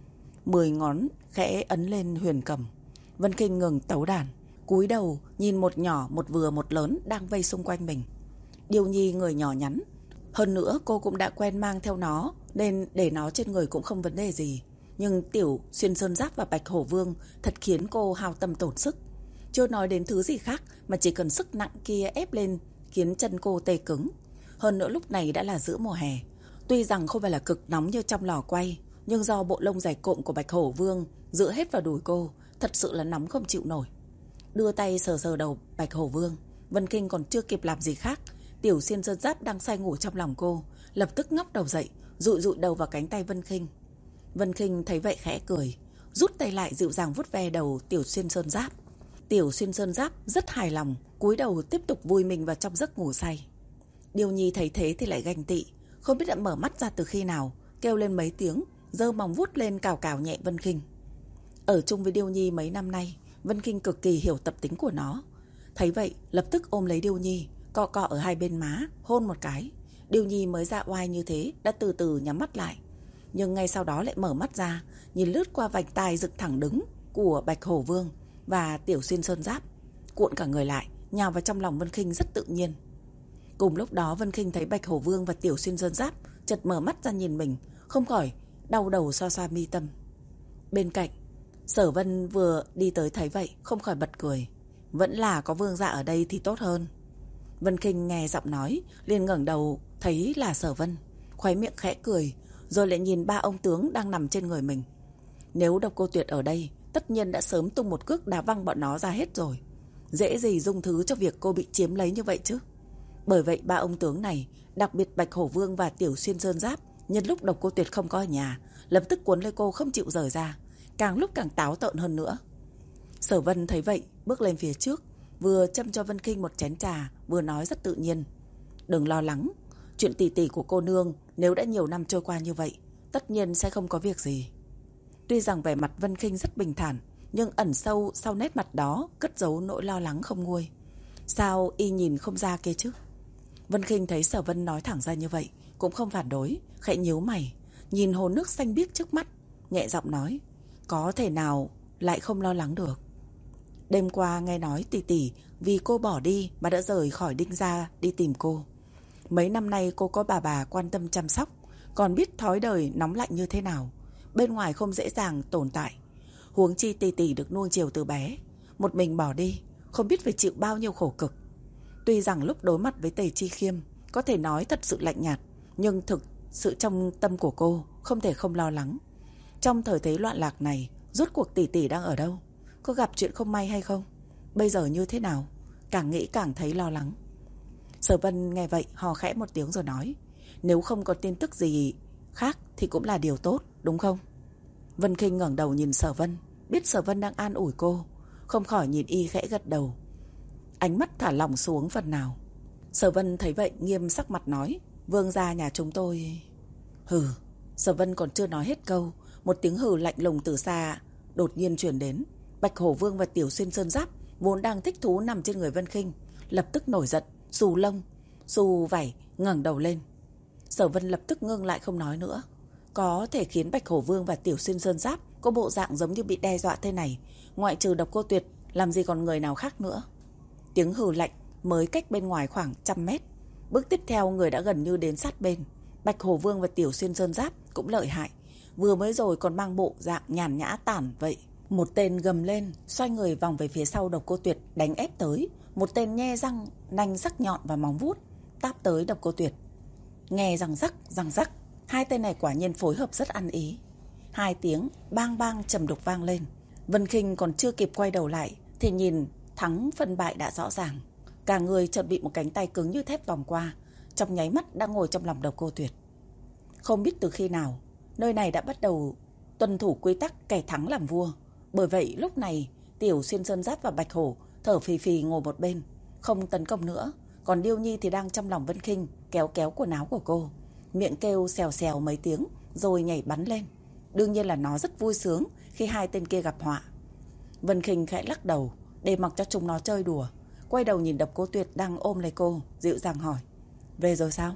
Mười ngón khẽ ấn lên huyền cầm, Vân Khinh ngừng tấu đàn, cúi đầu nhìn một nhỏ, một vừa, một lớn đang vây xung quanh mình. Điêu Nhi người nhỏ nhắn, hơn nữa cô cũng đã quen mang theo nó, nên để nó trên người cũng không vấn đề gì. Nhưng Tiểu Xuyên Sơn Giáp và Bạch Hổ Vương thật khiến cô hao tâm tổn sức. Chưa nói đến thứ gì khác, mà chỉ cần sức nặng kia ép lên khiến chân cô tê cứng. Hơn nữa lúc này đã là giữa mùa hè, tuy rằng không phải là cực nóng như trong lò quay, nhưng do bộ lông dày cộm của Bạch Hổ Vương dựa hết vào đùi cô, thật sự là nóng không chịu nổi. Đưa tay sờ sờ đầu Bạch Hổ Vương, Vân Khinh còn chưa kịp làm gì khác, Tiểu Xuyên Sơn Giáp đang say ngủ trong lòng cô lập tức ngóc đầu dậy, dụi dụi đầu vào cánh tay Vân Khinh. Vân Khinh thấy vậy khẽ cười, rút tay lại dịu dàng vuốt ve đầu Tiểu Xuyên Sơn Giáp. Tiểu Xuyên Sơn Giáp rất hài lòng, cúi đầu tiếp tục vui mình vào trong giấc ngủ say. Điêu Nhi thấy thế thì lại ganh tị, không biết đã mở mắt ra từ khi nào, kêu lên mấy tiếng, giơ móng vuốt lên cào cào nhẹ Vân Khinh. Ở chung với Điêu Nhi mấy năm nay, Vân Khinh cực kỳ hiểu tập tính của nó. Thấy vậy, lập tức ôm lấy Điêu Nhi, cọ cọ ở hai bên má, hôn một cái. Điêu Nhi mới ra oai như thế đã từ từ nhắm mắt lại, nhưng ngay sau đó lại mở mắt ra, nhìn lướt qua vành tai dựng thẳng đứng của Bạch Hổ Vương và Tiểu Xuyên Sơn Giáp, cuộn cả người lại, nhào vào trong lòng Vân Khinh rất tự nhiên. Cùng lúc đó Vân Khinh thấy Bạch Hổ Vương và Tiểu Xuyên Sơn Giáp chợt mở mắt ra nhìn mình, không khỏi đau đầu xoa xoa mi tâm. Bên cạnh, Sở Vân vừa đi tới thấy vậy, không khỏi bật cười. Vẫn là có Vương gia ở đây thì tốt hơn. Vân Khinh nghe giọng nói, liền ngẩng đầu thấy là Sở Vân, khóe miệng khẽ cười, rồi lại nhìn ba ông tướng đang nằm trên người mình. Nếu Độc Cô Tuyệt ở đây, tất nhiên đã sớm tung một cước đá văng bọn nó ra hết rồi. Dễ gì dung thứ cho việc cô bị chiếm lấy như vậy chứ. Bởi vậy ba ông tướng này, đặc biệt Bạch Hổ Vương và Tiểu Xuyên Sơn Giáp, nhân lúc Độc Cô Tuyệt không có ở nhà, lập tức cuốn lấy cô không chịu rời ra, càng lúc càng táo tợn hơn nữa. Sở Vân thấy vậy, bước lên phía trước, vừa châm cho Vân Khinh một chén trà, vừa nói rất tự nhiên. Đừng lo lắng, chuyện tỷ tỷ của cô nương nếu đã nhiều năm trôi qua như vậy, tất nhiên sẽ không có việc gì. Tuy rằng vẻ mặt Vân Khinh rất bình thản, nhưng ẩn sâu sau nét mặt đó cất giấu nỗi lo lắng không nguôi. Sao y nhìn không ra kia chứ? Vân Khinh thấy Sở Vân nói thẳng ra như vậy, cũng không phản đối, khẽ nhíu mày, nhìn hồ nước xanh biếc trước mắt, nhẹ giọng nói, có thể nào lại không lo lắng được. Đêm qua nghe nói tỷ tỷ vì cô bỏ đi mà đã rời khỏi Đinh gia đi tìm cô. Mấy năm nay cô có bà bà quan tâm chăm sóc, còn biết thói đời nóng lạnh như thế nào, bên ngoài không dễ dàng tồn tại. Huống chi tỷ tỷ được nuông chiều từ bé, một mình bỏ đi, không biết phải chịu bao nhiêu khổ cực. Tuy rằng lúc đối mặt với Tề Chi Khiêm có thể nói thật sự lạnh nhạt, nhưng thực sự trong tâm của cô không thể không lo lắng. Trong thời thế loạn lạc này, rốt cuộc tỷ tỷ đang ở đâu? Có gặp chuyện không may hay không? Bây giờ như thế nào? Càng nghĩ càng thấy lo lắng. Sở Vân nghe vậy hò khẽ một tiếng rồi nói, nếu không có tin tức gì khác thì cũng là điều tốt, đúng không? Vân Khinh ngẩng đầu nhìn Sở Vân, biết Sở Vân đang an ủi cô, không khỏi nhìn y khẽ gật đầu, ánh mắt thả lỏng xuống phần nào. Sở Vân thấy vậy nghiêm sắc mặt nói, Vương gia nhà chúng tôi... Hừ. Sở Vân còn chưa nói hết câu, một tiếng hừ lạnh lùng từ xa đột nhiên truyền đến. Bạch Hổ Vương và Tiểu Xuyên Sơn Giáp vốn đang thích thú nằm trên người Vân Khinh, lập tức nổi giận, xù lông, xù vảy, ngẩng đầu lên. Sở Vân lập tức ngưng lại không nói nữa. Có thể khiến Bạch Hổ Vương và Tiểu Xuyên Sơn Giáp có bộ dạng giống như bị đe dọa thế này, ngoại trừ Độc Cô Tuyệt, làm gì còn người nào khác nữa. Tiếng hừ lạnh mới cách bên ngoài khoảng trăm mét. Bước tiếp theo người đã gần như đến sát bên. Bạch Hổ Vương và Tiểu Xuyên Sơn Giáp cũng lợi hại, vừa mới rồi còn mang bộ dạng nhàn nhã tản vậy. Một tên gầm lên, xoay người vòng về phía sau Độc Cô Tuyệt đánh ép tới. Một tên nhe răng, nanh sắc nhọn và móng vuốt táp tới Độc Cô Tuyệt. Nghe răng rắc, răng rắc, hai tên này quả nhiên phối hợp rất ăn ý. Hai tiếng bang bang trầm đục vang lên. Vân Khinh còn chưa kịp quay đầu lại thì nhìn thắng phân bại đã rõ ràng. Cả người chợt bị một cánh tay cứng như thép vòng qua, trong nháy mắt đã ngồi trong lòng Độc Cô Tuyệt. Không biết từ khi nào, nơi này đã bắt đầu tuân thủ quy tắc kẻ thắng làm vua. Bởi vậy lúc này Tiểu Xuyên Sơn Giáp và Bạch Hổ thở phì phì ngồi một bên, không tấn công nữa. Còn Điêu Nhi thì đang trong lòng Vân Khinh, kéo kéo quần áo của cô, miệng kêu xèo xèo mấy tiếng rồi nhảy bắn lên. Đương nhiên là nó rất vui sướng khi hai tên kia gặp họa. Vân Khinh khẽ lắc đầu để mặc cho chúng nó chơi đùa, quay đầu nhìn Độc Cô Tuyệt đang ôm lấy cô, dịu dàng hỏi, về rồi sao?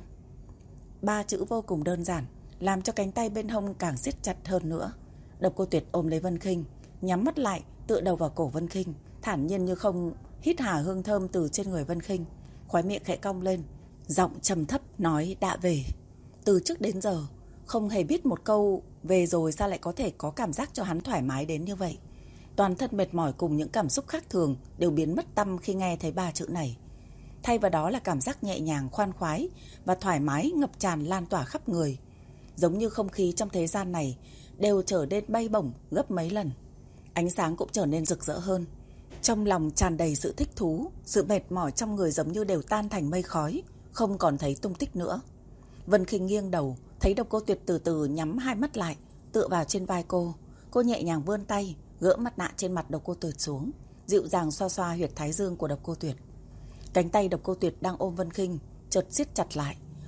Ba chữ vô cùng đơn giản, làm cho cánh tay bên hông càng siết chặt hơn nữa. Độc Cô Tuyệt ôm lấy Vân Khinh, nhắm mắt lại, tựa đầu vào cổ Vân Khinh, thản nhiên như không, hít hà hương thơm từ trên người Vân Khinh, khóe miệng khẽ cong lên, giọng trầm thấp nói đã về. Từ trước đến giờ không hề biết một câu về rồi sao lại có thể có cảm giác cho hắn thoải mái đến như vậy. Toàn thân mệt mỏi cùng những cảm xúc khác thường đều biến mất tăm khi nghe thấy ba chữ này. Thay vào đó là cảm giác nhẹ nhàng, khoan khoái và thoải mái ngập tràn lan tỏa khắp người. Giống như không khí trong thế gian này đều trở nên bay bổng gấp mấy lần. Ánh sáng cũng trở nên rực rỡ hơn. Trong lòng tràn đầy sự thích thú, sự mệt mỏi trong người giống như đều tan thành mây khói, không còn thấy tung tích nữa. Vân Khinh nghiêng đầu, thấy Độc Cô Tuyệt từ từ nhắm hai mắt lại, tựa vào trên vai cô. Cô nhẹ nhàng vươn tay, gỡ mặt nạ trên mặt Độc Cô Tuyệt xuống, dịu dàng xoa xoa huyệt thái dương của Độc Cô Tuyệt. Cánh tay Độc Cô Tuyệt đang ôm Vân Khinh chợt siết chặt lại,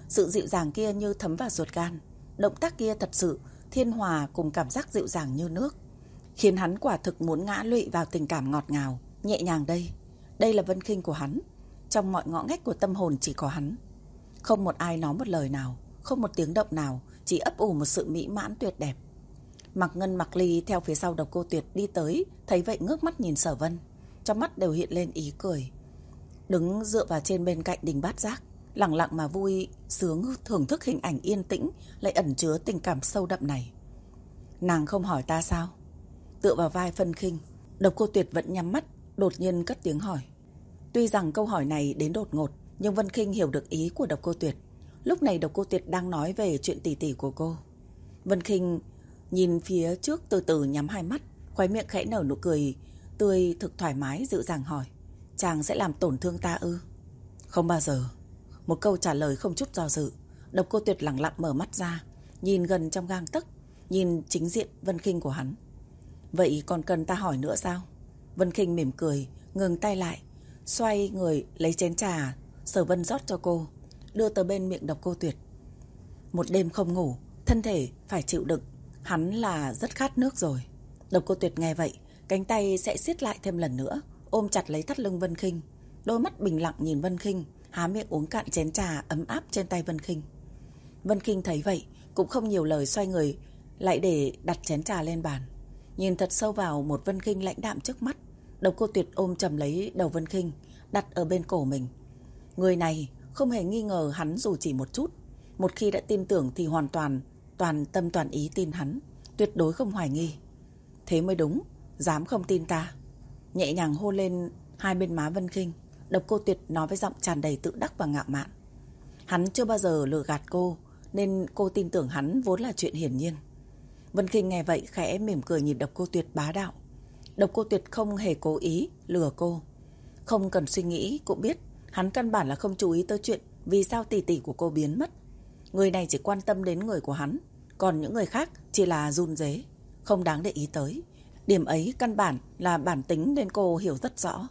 Sự dịu dàng kia như thấm vào ruột gan. Động tác kia thật sự thiên hòa cùng cảm giác dịu dàng như nước, khiến hắn quả thực muốn ngã lụy vào tình cảm ngọt ngào, nhẹ nhàng đây. Đây là Vân Khinh của hắn. Trong mọi ngõ ngách của tâm hồn chỉ có hắn. Không một ai nói một lời nào, không một tiếng động nào, chỉ ấp ủ một sự mỹ mãn tuyệt đẹp. Mạc Ngân Mạc Ly theo phía sau Độc Cô Tuyệt đi tới, thấy vậy ngước mắt nhìn Sở Vân, trong mắt đều hiện lên ý cười. Đứng dựa vào trên bên cạnh đình bát giác, lặng lặng mà vui sướng thưởng thức hình ảnh yên tĩnh lại ẩn chứa tình cảm sâu đậm này. Nàng không hỏi ta sao? Tựa vào vai Vân Khinh, Độc Cô Tuyệt vẫn nhắm mắt, đột nhiên cất tiếng hỏi. Tuy rằng câu hỏi này đến đột ngột, nhưng Vân Khinh hiểu được ý của Độc Cô Tuyệt. Lúc này Độc Cô Tuyệt đang nói về chuyện tỷ tỷ của cô. Vân Khinh nhìn phía trước từ từ nhắm hai mắt, khóe miệng khẽ nở nụ cười tươi thực thoải mái dịu dàng hỏi. Chàng sẽ làm tổn thương ta ư? Không bao giờ. Một câu trả lời không chút do dự. Độc Cô Tuyệt lặng lặng mở mắt ra, nhìn gần trong gang tấc, nhìn chính diện Vân Khinh của hắn. Vậy còn cần ta hỏi nữa sao? Vân Khinh mỉm cười, ngừng tay lại, xoay người lấy chén trà Sở Vân rót cho cô, đưa tới bên miệng Độc Cô Tuyệt. Một đêm không ngủ, thân thể phải chịu đựng, hắn là rất khát nước rồi. Độc Cô Tuyệt nghe vậy, cánh tay sẽ siết lại thêm lần nữa, ôm chặt lấy thắt lưng Vân Khinh, đôi mắt bình lặng nhìn Vân Khinh, há miệng uống cạn chén trà ấm áp trên tay Vân Khinh. Vân Khinh thấy vậy, cũng không nhiều lời, xoay người lại để đặt chén trà lên bàn, nhìn thật sâu vào một Vân Khinh lãnh đạm trước mắt. Độc Cô Tuyệt ôm chầm lấy đầu Vân Khinh, đặt ở bên cổ mình. Người này không hề nghi ngờ hắn dù chỉ một chút. Một khi đã tin tưởng thì hoàn toàn, toàn tâm toàn ý tin hắn, tuyệt đối không hoài nghi. Thế mới đúng, dám không tin ta? Nhẹ nhàng hôn lên hai bên má Vân Khinh, Độc Cô Tuyệt nói với giọng tràn đầy tự đắc và ngạo mạn. Hắn chưa bao giờ lừa gạt cô, nên cô tin tưởng hắn vốn là chuyện hiển nhiên. Vân Khinh nghe vậy khẽ mỉm cười nhìn Độc Cô Tuyệt bá đạo. Độc Cô Tuyệt không hề cố ý lừa cô. Không cần suy nghĩ cũng biết hắn căn bản là không chú ý tới chuyện vì sao tỷ tỷ của cô biến mất. Người này chỉ quan tâm đến người của hắn, còn những người khác chỉ là run rế, không đáng để ý tới. Điểm ấy căn bản là bản tính nên cô hiểu rất rõ.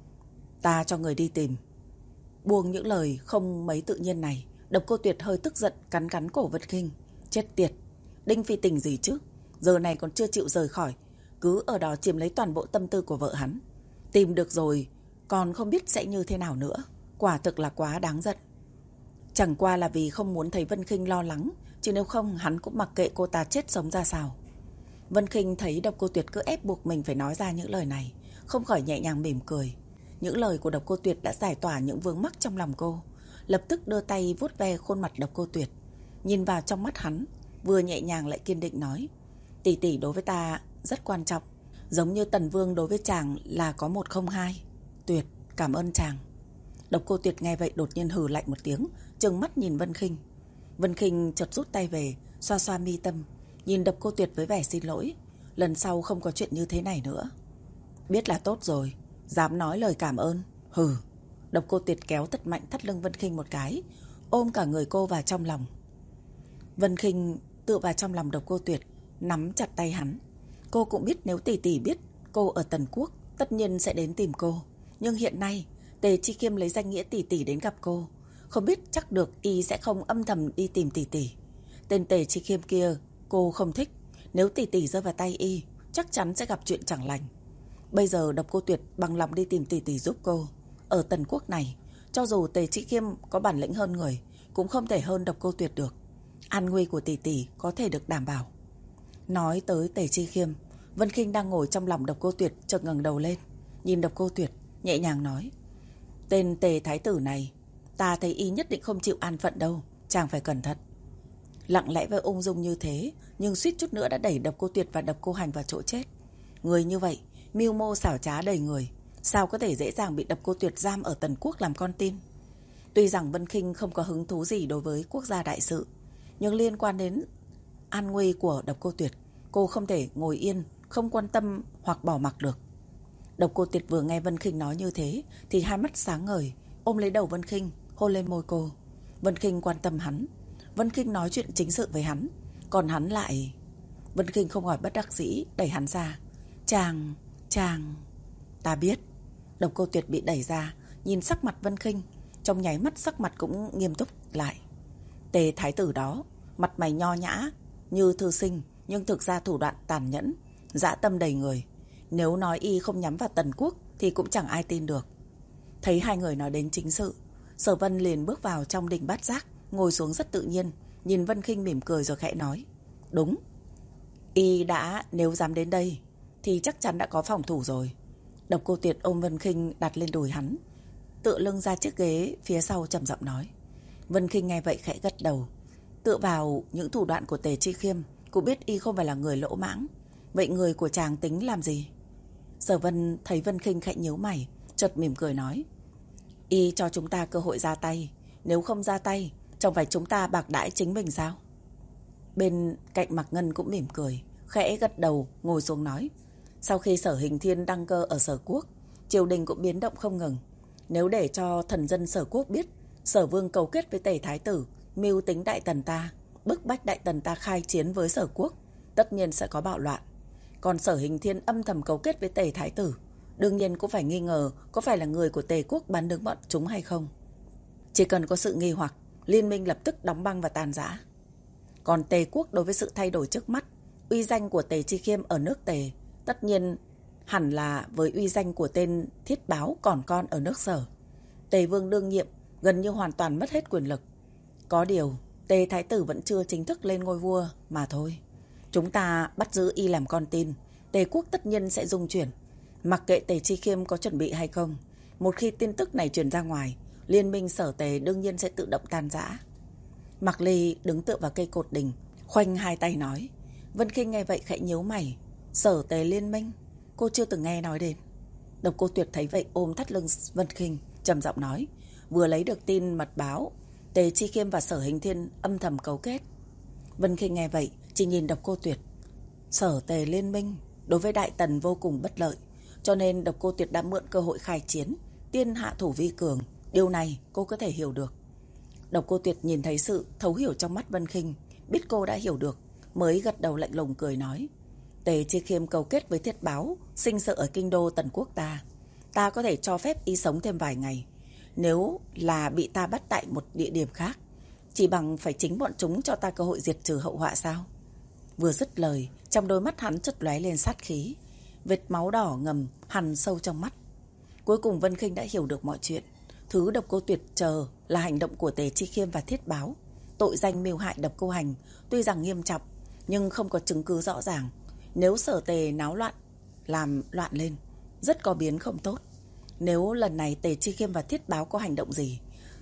Ta cho người đi tìm. Buông những lời không mấy tự nhiên này, Độc Cô Tuyệt hơi tức giận cắn cắn cổ Vân Khinh. Chết tiệt, Đinh Phi Tình gì chứ? Giờ này còn chưa chịu rời khỏi, cứ ở đó chiếm lấy toàn bộ tâm tư của vợ hắn. Tìm được rồi, còn không biết sẽ như thế nào nữa. Quả thực là quá đáng giận. Chẳng qua là vì không muốn thấy Vân Khinh lo lắng, chứ nếu không hắn cũng mặc kệ cô ta chết sống ra sao. Vân Khinh thấy Độc Cô Tuyệt cứ ép buộc mình phải nói ra những lời này, không khỏi nhẹ nhàng mỉm cười. Những lời của Độc Cô Tuyệt đã giải tỏa những vướng mắc trong lòng cô. Lập tức đưa tay vuốt ve khuôn mặt Độc Cô Tuyệt, nhìn vào trong mắt hắn, vừa nhẹ nhàng lại kiên định nói. Tỷ tỷ đối với ta rất quan trọng, giống như Tần Vương đối với chàng là có một không hai. Tuyệt, cảm ơn chàng. Độc Cô Tuyệt nghe vậy đột nhiên hừ lạnh một tiếng, trừng mắt nhìn Vân Khinh. Vân Khinh chợt rút tay về, xoa xoa mi tâm, nhìn Độc Cô Tuyệt với vẻ xin lỗi. Lần sau không có chuyện như thế này nữa. Biết là tốt rồi, dám nói lời cảm ơn. Hừ. Độc Cô Tuyệt kéo thật mạnh thắt lưng Vân Khinh một cái, ôm cả người cô vào trong lòng. Vân Khinh tựa vào trong lòng Độc Cô Tuyệt, nắm chặt tay hắn. Cô cũng biết nếu tỷ tỷ biết cô ở Tần Quốc, tất nhiên sẽ đến tìm cô. Nhưng hiện nay Tề Chi Khiêm lấy danh nghĩa tỷ tỷ đến gặp cô, không biết chắc được y sẽ không âm thầm đi tìm tỷ tỷ. Tên Tề Chi Khiêm kia cô không thích, nếu tỷ tỷ rơi vào tay y, chắc chắn sẽ gặp chuyện chẳng lành. Bây giờ Độc Cô Tuyệt bằng lòng đi tìm tỷ tỷ giúp cô. Ở Tần Quốc này, cho dù Tề Chi Khiêm có bản lĩnh hơn người, cũng không thể hơn Độc Cô Tuyệt được. An nguy của tỷ tỷ có thể được đảm bảo. Nói tới Tề Chi Khiêm, Vân Khinh đang ngồi trong lòng Độc Cô Tuyệt chợt ngẩng đầu lên, nhìn Độc Cô Tuyệt, nhẹ nhàng nói. Tên Tề Thái Tử này, ta thấy y nhất định không chịu an phận đâu, chàng phải cẩn thận. Lặng lẽ và ung dung như thế, nhưng suýt chút nữa đã đẩy Độc Cô Tuyệt và Độc Cô Hành vào chỗ chết. Người như vậy, mưu mô xảo trá đầy người, sao có thể dễ dàng bị Độc Cô Tuyệt giam ở Tần Quốc làm con tin. Tuy rằng Vân Khinh không có hứng thú gì đối với quốc gia đại sự, nhưng liên quan đến an nguy của Độc Cô Tuyệt, cô không thể ngồi yên, không quan tâm hoặc bỏ mặc được. Độc Cô Tuyệt vừa nghe Vân Khinh nói như thế thì hai mắt sáng ngời, ôm lấy đầu Vân Khinh, hôn lên môi cô. Vân Khinh quan tâm hắn, Vân Khinh nói chuyện chính sự với hắn, còn hắn lại... Vân Khinh không hỏi bất đắc dĩ, đẩy hắn ra. Chàng, chàng... Ta biết. Độc Cô Tuyệt bị đẩy ra, nhìn sắc mặt Vân Khinh, trong nháy mắt sắc mặt cũng nghiêm túc lại. Tề thái tử đó, mặt mày nho nhã như thư sinh, nhưng thực ra thủ đoạn tàn nhẫn, dã tâm đầy người. Nếu nói y không nhắm vào Tần quốc thì cũng chẳng ai tin được. Thấy hai người nói đến chính sự, Sở Vân liền bước vào trong đình Bát Giác, ngồi xuống rất tự nhiên, nhìn Vân Khinh mỉm cười rồi khẽ nói: "Đúng, y đã nếu dám đến đây thì chắc chắn đã có phòng thủ rồi." Độc Cô Tuyệt ôm Vân Khinh đặt lên đùi hắn, tựa lưng ra chiếc ghế phía sau trầm giọng nói. Vân Khinh nghe vậy khẽ gật đầu. Tựa vào những thủ đoạn của Tề Chi Khiêm, cô biết y không phải là người lỗ mãng. Vậy người của chàng tính làm gì? Sở Vân thấy Vân Khinh khẽ nhíu mày, chợt mỉm cười nói: Y cho chúng ta cơ hội ra tay, nếu không ra tay, chẳng phải chúng ta bạc đãi chính mình sao? Bên cạnh Mạc Ngân cũng mỉm cười, khẽ gật đầu, ngồi xuống nói: Sau khi Sở Hình Thiên đăng cơ ở Sở Quốc, triều đình cũng biến động không ngừng. Nếu để cho thần dân Sở Quốc biết Sở Vương cấu kết với Tề Thái Tử, mưu tính Đại Tần ta, bức bách Đại Tần ta khai chiến với Sở Quốc, tất nhiên sẽ có bạo loạn. Còn Sở Hình Thiên âm thầm cấu kết với Tề Thái Tử, đương nhiên cũng phải nghi ngờ có phải là người của Tề Quốc bán đứng bọn chúng hay không. Chỉ cần có sự nghi hoặc, liên minh lập tức đóng băng và tàn rã. Còn Tề Quốc đối với sự thay đổi trước mắt, uy danh của Tề Chi Khiêm ở nước Tề, tất nhiên hẳn là với uy danh của tên Thiết Báo còn con ở nước Sở. Tề Vương đương nhiệm gần như hoàn toàn mất hết quyền lực. Có điều Tề Thái Tử vẫn chưa chính thức lên ngôi vua mà thôi. Chúng ta bắt giữ y làm con tin, Tề Quốc tất nhiên sẽ rung chuyển. Mặc kệ Tề Chi Khiêm có chuẩn bị hay không, một khi tin tức này truyền ra ngoài, liên minh Sở Tề đương nhiên sẽ tự động tan rã. Mạc Ly đứng tựa vào cây cột đình, khoanh hai tay nói. Vân Khinh nghe vậy khẽ nhíu mày. Sở Tề liên minh, cô chưa từng nghe nói đến. Độc Cô Tuyệt thấy vậy ôm thắt lưng Vân Khinh, trầm giọng nói: Vừa lấy được tin mật báo, Tề Chi Khiêm và Sở Hình Thiên âm thầm cấu kết. Vân Khinh nghe vậy chỉ nhìn Độc Cô Tuyệt. Sở Tề liên minh đối với Đại Tần vô cùng bất lợi, cho nên Độc Cô Tuyệt đã mượn cơ hội khai chiến, tiên hạ thủ vi cường. Điều này cô có thể hiểu được. Độc Cô Tuyệt nhìn thấy sự thấu hiểu trong mắt Vân Khinh, biết cô đã hiểu được, mới gật đầu lạnh lùng cười nói: Tề Chi Khiêm cấu kết với Thiết Báo, sinh sự ở kinh đô Tần quốc ta. Ta có thể cho phép y sống thêm vài ngày. Nếu là bị ta bắt tại một địa điểm khác, chỉ bằng phải chính bọn chúng cho ta cơ hội diệt trừ hậu họa sao? Vừa dứt lời, trong đôi mắt hắn chợt lóe lên sát khí, vệt máu đỏ ngầm hằn sâu trong mắt. Cuối cùng Vân Khinh đã hiểu được mọi chuyện. Thứ Độc Cô Tuyệt chờ là hành động của Tề Chi Khiêm và Thiết Báo. Tội danh mưu hại Độc Cô Hành tuy rằng nghiêm trọng, nhưng không có chứng cứ rõ ràng. Nếu Sở Tề náo loạn, làm loạn lên, rất có biến không tốt. Nếu lần này Tề Chi Khiêm và Thiết Báo có hành động gì,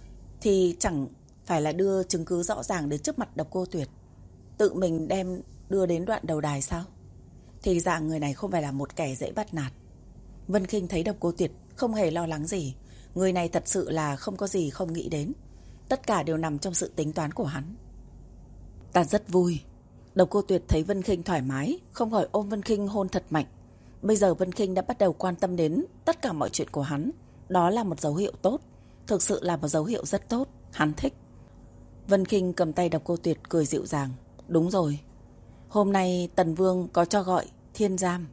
thì chẳng phải là đưa chứng cứ rõ ràng đến trước mặt Độc Cô Tuyệt, tự mình đem đưa đến đoạn đầu đài sao? Thì ra người này không phải là một kẻ dễ bắt nạt. Vân Khinh thấy Độc Cô Tuyệt không hề lo lắng gì. Người này thật sự là không có gì không nghĩ đến. Tất cả đều nằm trong sự tính toán của hắn. Ta rất vui. Độc Cô Tuyệt thấy Vân Khinh thoải mái, không khỏi ôm Vân Khinh hôn thật mạnh. Bây giờ Vân Khinh đã bắt đầu quan tâm đến tất cả mọi chuyện của hắn. Đó là một dấu hiệu tốt. Thực sự là một dấu hiệu rất tốt. Hắn thích. Vân Khinh cầm tay Độc Cô Tuyệt cười dịu dàng. Đúng rồi, hôm nay Tần Vương có cho gọi thiên giam,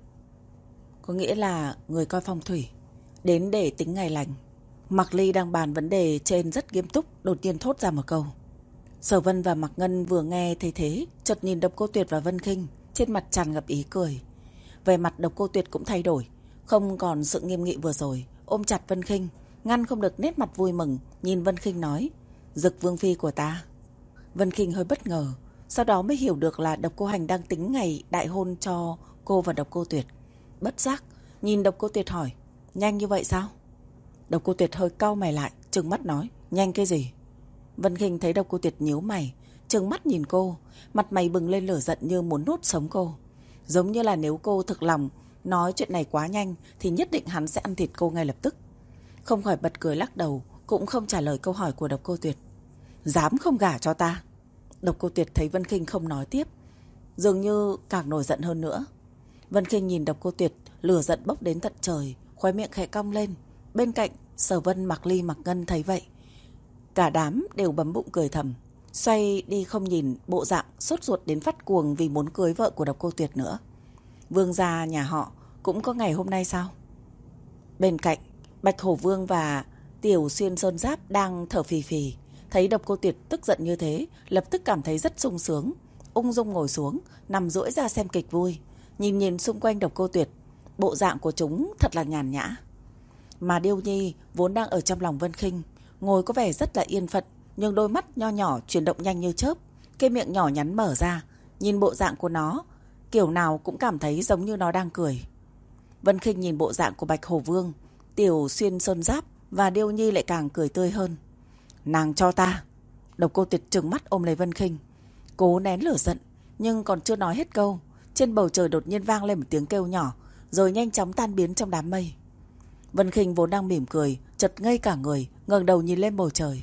có nghĩa là người coi phong thủy, đến để tính ngày lành. Mạc Ly đang bàn vấn đề trên rất nghiêm túc, đột nhiên thốt ra một câu. Sở Vân và Mạc Ngân vừa nghe thấy thế, chợt nhìn Độc Cô Tuyệt và Vân Khinh, trên mặt tràn ngập ý cười. Vẻ mặt Độc Cô Tuyệt cũng thay đổi, không còn sự nghiêm nghị vừa rồi, ôm chặt Vân Khinh, ngăn không được nét mặt vui mừng, nhìn Vân Khinh nói: Dực vương phi của ta. Vân Khinh hơi bất ngờ, sau đó mới hiểu được là Độc Cô Hành đang tính ngày đại hôn cho cô và Độc Cô Tuyệt. Bất giác nhìn Độc Cô Tuyệt hỏi: Nhanh như vậy sao? Độc Cô Tuyệt hơi cau mày lại, trừng mắt nói: Nhanh cái gì? Vân Khinh thấy Độc Cô Tuyệt nhíu mày, trừng mắt nhìn cô, mặt mày bừng lên lửa giận như muốn nuốt sống cô. Giống như là nếu cô thực lòng nói chuyện này quá nhanh thì nhất định hắn sẽ ăn thịt cô ngay lập tức. Không khỏi bật cười lắc đầu, cũng không trả lời câu hỏi của Độc Cô Tuyệt. Dám không gả cho ta? Độc Cô Tuyệt thấy Vân Khinh không nói tiếp, dường như càng nổi giận hơn nữa. Vân Khinh nhìn Độc Cô Tuyệt, lửa giận bốc đến tận trời, khóe miệng khẽ cong lên. Bên cạnh Sở Vân, Mạc Ly, Mạc Ngân thấy vậy, cả đám đều bấm bụng cười thầm, xoay đi không nhìn bộ dạng sốt ruột đến phát cuồng vì muốn cưới vợ của Độc Cô Tuyệt nữa. Vương gia nhà họ cũng có ngày hôm nay sao? Bên cạnh Bạch Hổ Vương và Tiểu Xuyên Sơn Giáp đang thở phì phì, Thấy Độc Cô Tuyệt tức giận như thế, lập tức cảm thấy rất sung sướng, ung dung ngồi xuống, nằm duỗi ra xem kịch vui, nhìn nhìn xung quanh Độc Cô Tuyệt, bộ dạng của chúng thật là nhàn nhã. Mà Điêu Nhi vốn đang ở trong lòng Vân Khinh, ngồi có vẻ rất là yên phận, nhưng đôi mắt nho nhỏ chuyển động nhanh như chớp, cái miệng nhỏ nhắn mở ra, nhìn bộ dạng của nó, kiểu nào cũng cảm thấy giống như nó đang cười. Vân Khinh nhìn bộ dạng của Bạch Hổ Vương, Tiểu Xuyên Sơn Giáp và Điêu Nhi lại càng cười tươi hơn. Nàng cho ta. Độc Cô Tuyệt trừng mắt ôm lấy Vân Khinh, cố nén lửa giận, nhưng còn chưa nói hết câu, trên bầu trời đột nhiên vang lên một tiếng kêu nhỏ, rồi nhanh chóng tan biến trong đám mây. Vân Khinh vốn đang mỉm cười, chợt ngây cả người, ngẩng đầu nhìn lên bầu trời.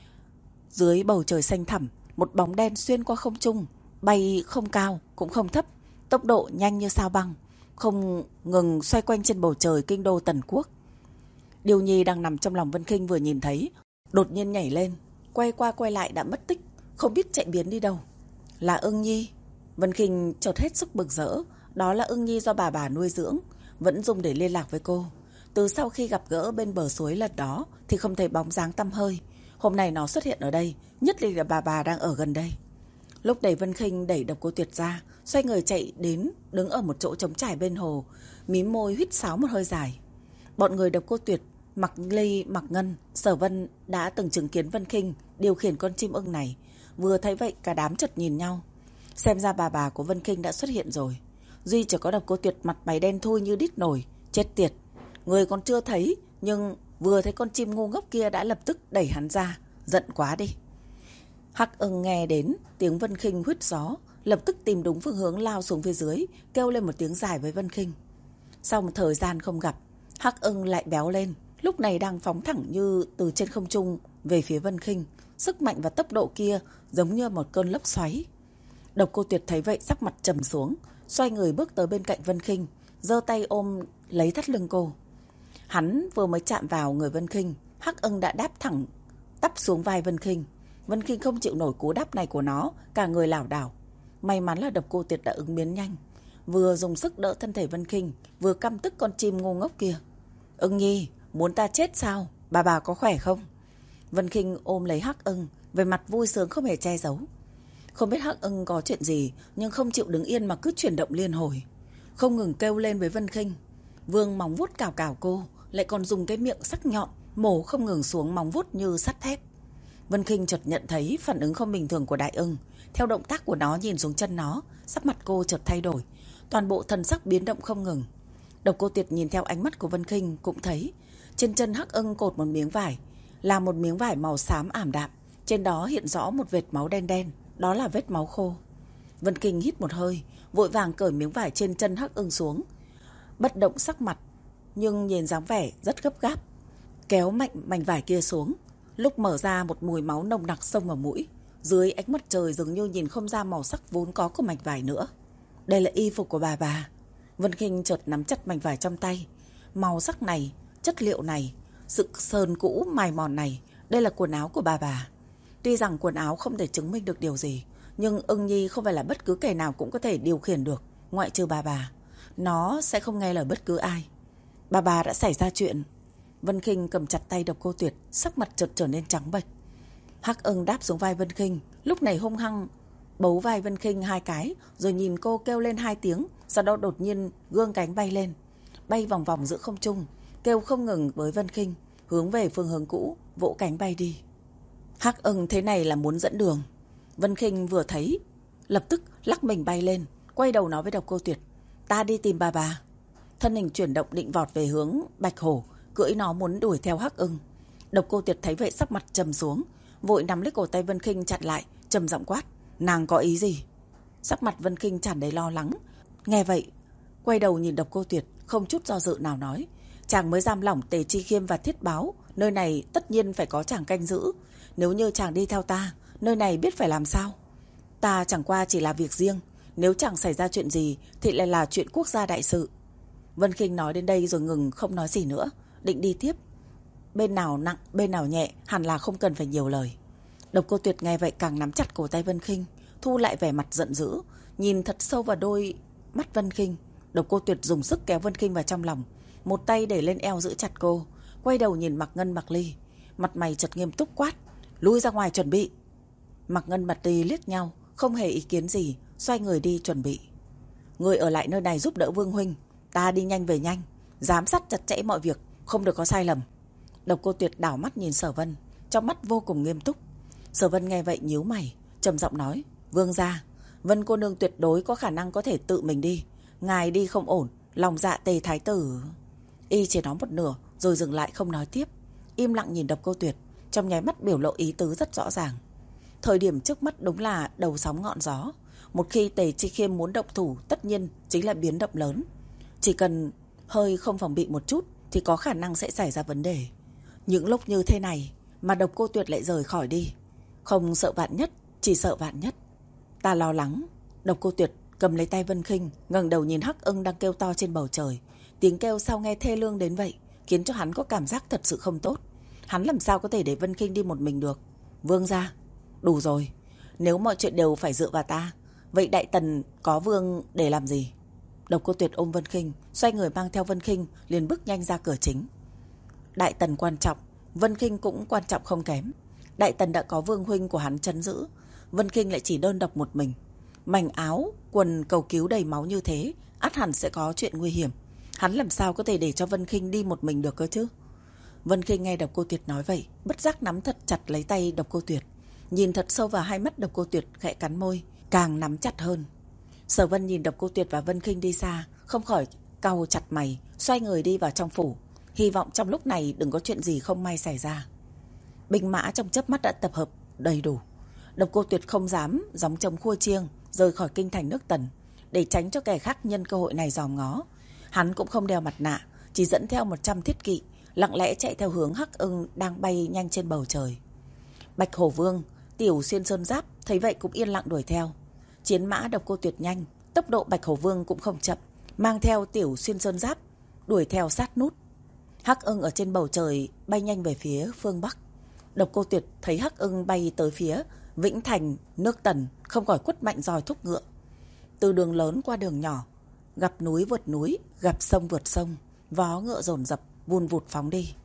Dưới bầu trời xanh thẳm, một bóng đen xuyên qua không trung, bay không cao cũng không thấp, tốc độ nhanh như sao băng, không ngừng xoay quanh trên bầu trời kinh đô Tần Quốc. Điêu Nhi đang nằm trong lòng Vân Khinh vừa nhìn thấy, đột nhiên nhảy lên, quay qua quay lại đã mất tích, không biết chạy biến đi đâu. Là Ưng Nhi. Vân Khinh chợt hết sức bực rỡ, đó là Ưng Nhi do bà bà nuôi dưỡng, vẫn dùng để liên lạc với cô. Từ sau khi gặp gỡ bên bờ suối lần đó thì không thấy bóng dáng tăm hơi. Hôm nay nó xuất hiện ở đây, nhất định là bà bà đang ở gần đây. Lúc đẩy Vân Khinh đẩy Độc Cô Tuyệt ra, xoay người chạy đến, đứng ở một chỗ trống trải bên hồ, mím môi huýt sáo một hơi dài. Bọn người Độc Cô Tuyệt, Mặc Ly, Mặc Ngân, Sở Vân đã từng chứng kiến Vân Khinh điều khiển con chim ưng này. Vừa thấy vậy cả đám chợt nhìn nhau. Xem ra bà bà của Vân Khinh đã xuất hiện rồi. Duy chỉ có Độc Cô Tuyệt mặt mày đen thui như đít nồi. Chết tiệt, người còn chưa thấy, nhưng vừa thấy con chim ngu ngốc kia đã lập tức đẩy hắn ra. Giận quá đi. Hắc Ưng nghe đến tiếng Vân Khinh huýt gió, lập tức tìm đúng phương hướng lao xuống phía dưới, kêu lên một tiếng dài với Vân Khinh. Sau một thời gian không gặp, Hắc Ưng lại béo lên, lúc này đang phóng thẳng như từ trên không trung về phía Vân Khinh. Sức mạnh và tốc độ kia giống như một cơn lốc xoáy. Độc Cô Tuyệt thấy vậy sắc mặt trầm xuống, xoay người bước tới bên cạnh Vân Khinh, giơ tay ôm lấy thắt lưng cô. Hắn vừa mới chạm vào người Vân Khinh, Hắc Ưng đã đáp thẳng tắp xuống vai Vân Khinh. Vân Khinh không chịu nổi cú đáp này của nó, cả người lảo đảo. May mắn là Độc Cô Tuyệt đã ứng biến nhanh, vừa dùng sức đỡ thân thể Vân Khinh, vừa căm tức con chim ngu ngốc kia. Ưng Nhi, muốn ta chết sao? Bà bà có khỏe không? Vân Khinh ôm lấy Hắc Ưng, về mặt vui sướng không hề che giấu. Không biết Hắc Ưng có chuyện gì, nhưng không chịu đứng yên mà cứ chuyển động liên hồi, không ngừng kêu lên với Vân Khinh. Vương móng vuốt cào cào cô, lại còn dùng cái miệng sắc nhọn mổ không ngừng xuống móng vuốt như sắt thép. Vân Khinh chợt nhận thấy phản ứng không bình thường của Đại Ưng. Theo động tác của nó nhìn xuống chân nó, sắc mặt cô chợt thay đổi, toàn bộ thần sắc biến động không ngừng. Độc Cô Tuyệt nhìn theo ánh mắt của Vân Khinh cũng thấy trên chân Hắc Ưng cột một miếng vải, là một miếng vải màu xám ảm đạm, trên đó hiện rõ một vệt máu đen đen, đó là vết máu khô. Vân Khinh hít một hơi, vội vàng cởi miếng vải trên chân Hắc Ưng xuống, bất động sắc mặt, nhưng nhìn dáng vẻ rất gấp gáp, kéo mạnh mảnh vải kia xuống. Lúc mở ra, một mùi máu nồng nặc xông vào mũi, dưới ánh mặt trời dường như nhìn không ra màu sắc vốn có của mảnh vải nữa. Đây là y phục của bà bà. Vân Khinh chợt nắm chặt mảnh vải trong tay. Màu sắc này, chất liệu này, sự sơn cũ mài mòn này, đây là quần áo của bà bà. Tuy rằng quần áo không thể chứng minh được điều gì, nhưng Ưng Nhi không phải là bất cứ kẻ nào cũng có thể điều khiển được, ngoại trừ bà bà. Nó sẽ không nghe lời bất cứ ai. Bà bà đã xảy ra chuyện. Vân Khinh cầm chặt tay Độc Cô Tuyệt, sắc mặt chợt trở nên trắng bệch. Hắc Ưng đáp xuống vai Vân Khinh, lúc này hung hăng bấu vai Vân Khinh hai cái, rồi nhìn cô kêu lên hai tiếng, sau đó đột nhiên gương cánh bay lên, bay vòng vòng giữa không trung, kêu không ngừng với Vân Khinh, hướng về phương hướng cũ, vỗ cánh bay đi. Hắc Ưng thế này là muốn dẫn đường. Vân Khinh vừa thấy, lập tức lắc mình bay lên, quay đầu nói với Độc Cô Tuyệt, ta đi tìm bà bà. Thân hình chuyển động định vọt về hướng Bạch Hổ, cưỡi nó muốn đuổi theo Hắc Ưng. Độc Cô Tuyệt thấy vậy sắc mặt trầm xuống, vội nắm lấy cổ tay Vân Khinh chặn lại, trầm giọng quát, nàng có ý gì? Sắc mặt Vân Khinh tràn đầy lo lắng, nghe vậy quay đầu nhìn Độc Cô Tuyệt, không chút do dự nào nói, chàng mới giam lỏng Tề Chi Khiêm và Thiết Báo, nơi này tất nhiên phải có chàng canh giữ. Nếu như chàng đi theo ta, nơi này biết phải làm sao? Ta chẳng qua chỉ là việc riêng, nếu chẳng xảy ra chuyện gì thì lại là chuyện quốc gia đại sự. Vân Khinh nói đến đây rồi ngừng, không nói gì nữa, định đi tiếp. Bên nào nặng, bên nào nhẹ, hẳn là không cần phải nhiều lời. Độc Cô Tuyệt nghe vậy càng nắm chặt cổ tay Vân Khinh, thu lại vẻ mặt giận dữ, nhìn thật sâu vào đôi mắt Vân Khinh. Độc Cô Tuyệt dùng sức kéo Vân Khinh vào trong lòng, một tay để lên eo giữ chặt cô, quay đầu nhìn Mặc Ngân, Mặc Ly, mặt mày chợt nghiêm túc quát, lui ra ngoài chuẩn bị. Mạc Ngân Bạch Ly liếc nhau, không hề ý kiến gì, xoay người đi chuẩn bị. Người ở lại nơi này giúp đỡ Vương huynh, ta đi nhanh về nhanh, giám sát chặt chẽ mọi việc, không được có sai lầm. Độc Cô Tuyệt đảo mắt nhìn Sở Vân, trong mắt vô cùng nghiêm túc. Sở Vân nghe vậy nhíu mày, trầm giọng nói: Vương gia, Vân cô nương tuyệt đối có khả năng có thể tự mình đi, ngài đi không ổn, lòng dạ Tề thái tử. Y chỉ nói một nửa rồi dừng lại không nói tiếp, im lặng nhìn Độc Cô Tuyệt, trong nháy mắt biểu lộ ý tứ rất rõ ràng. Thời điểm trước mắt đúng là đầu sóng ngọn gió, một khi Tề Chi Khiêm muốn động thủ tất nhiên chính là biến động lớn. Chỉ cần hơi không phòng bị một chút thì có khả năng sẽ xảy ra vấn đề. Những lúc như thế này mà Độc Cô Tuyệt lại rời khỏi đi, không sợ vạn nhất, chỉ sợ vạn nhất. Ta lo lắng. Độc Cô Tuyệt cầm lấy tay Vân Khinh, ngẩng đầu nhìn Hắc Ưng đang kêu to trên bầu trời. Tiếng kêu sau nghe thê lương đến vậy, khiến cho hắn có cảm giác thật sự không tốt. Hắn làm sao có thể để Vân Khinh đi một mình được? Vương gia, đủ rồi. Nếu mọi chuyện đều phải dựa vào ta, vậy Đại Tần có vương để làm gì? Độc Cô Tuyệt ôm Vân Khinh, xoay người mang theo Vân Khinh liền bước nhanh ra cửa chính. Đại Tần quan trọng, Vân Khinh cũng quan trọng không kém. Đại Tần đã có vương huynh của hắn trấn giữ, Vân Khinh lại chỉ đơn độc một mình. Mảnh áo, quần cầu cứu đầy máu như thế, ắt hẳn sẽ có chuyện nguy hiểm. Hắn làm sao có thể để cho Vân Khinh đi một mình được cơ chứ? Vân Khinh nghe Độc Cô Tuyệt nói vậy, bất giác nắm thật chặt lấy tay Độc Cô Tuyệt, nhìn thật sâu vào hai mắt Độc Cô Tuyệt, khẽ cắn môi, càng nắm chặt hơn. Sở Vân nhìn Độc Cô Tuyệt và Vân Khinh đi xa, không khỏi cau chặt mày, xoay người đi vào trong phủ, hy vọng trong lúc này đừng có chuyện gì không may xảy ra. Binh mã trong chớp mắt đã tập hợp đầy đủ. Độc Cô Tuyệt không dám gióng trống khua chiêng rời khỏi kinh thành nước Tần, để tránh cho kẻ khác nhân cơ hội này dòm ngó. Hắn cũng không đeo mặt nạ, chỉ dẫn theo một trăm thiết kỵ, lặng lẽ chạy theo hướng Hắc Ưng đang bay nhanh trên bầu trời. Bạch Hổ Vương, Tiểu Xuyên Sơn Giáp thấy vậy cũng yên lặng đuổi theo. Chiến mã Độc Cô Tuyệt nhanh, tốc độ Bạch Hổ Vương cũng không chậm, mang theo Tiểu Xuyên Sơn Giáp đuổi theo sát nút. Hắc Ưng ở trên bầu trời bay nhanh về phía phương Bắc. Độc Cô Tuyệt thấy Hắc Ưng bay tới phía Vĩnh Thành, nước Tần, không khỏi quất mạnh roi thúc ngựa. Từ đường lớn qua đường nhỏ, gặp núi vượt núi, gặp sông vượt sông, vó ngựa dồn dập, vun vụt phóng đi.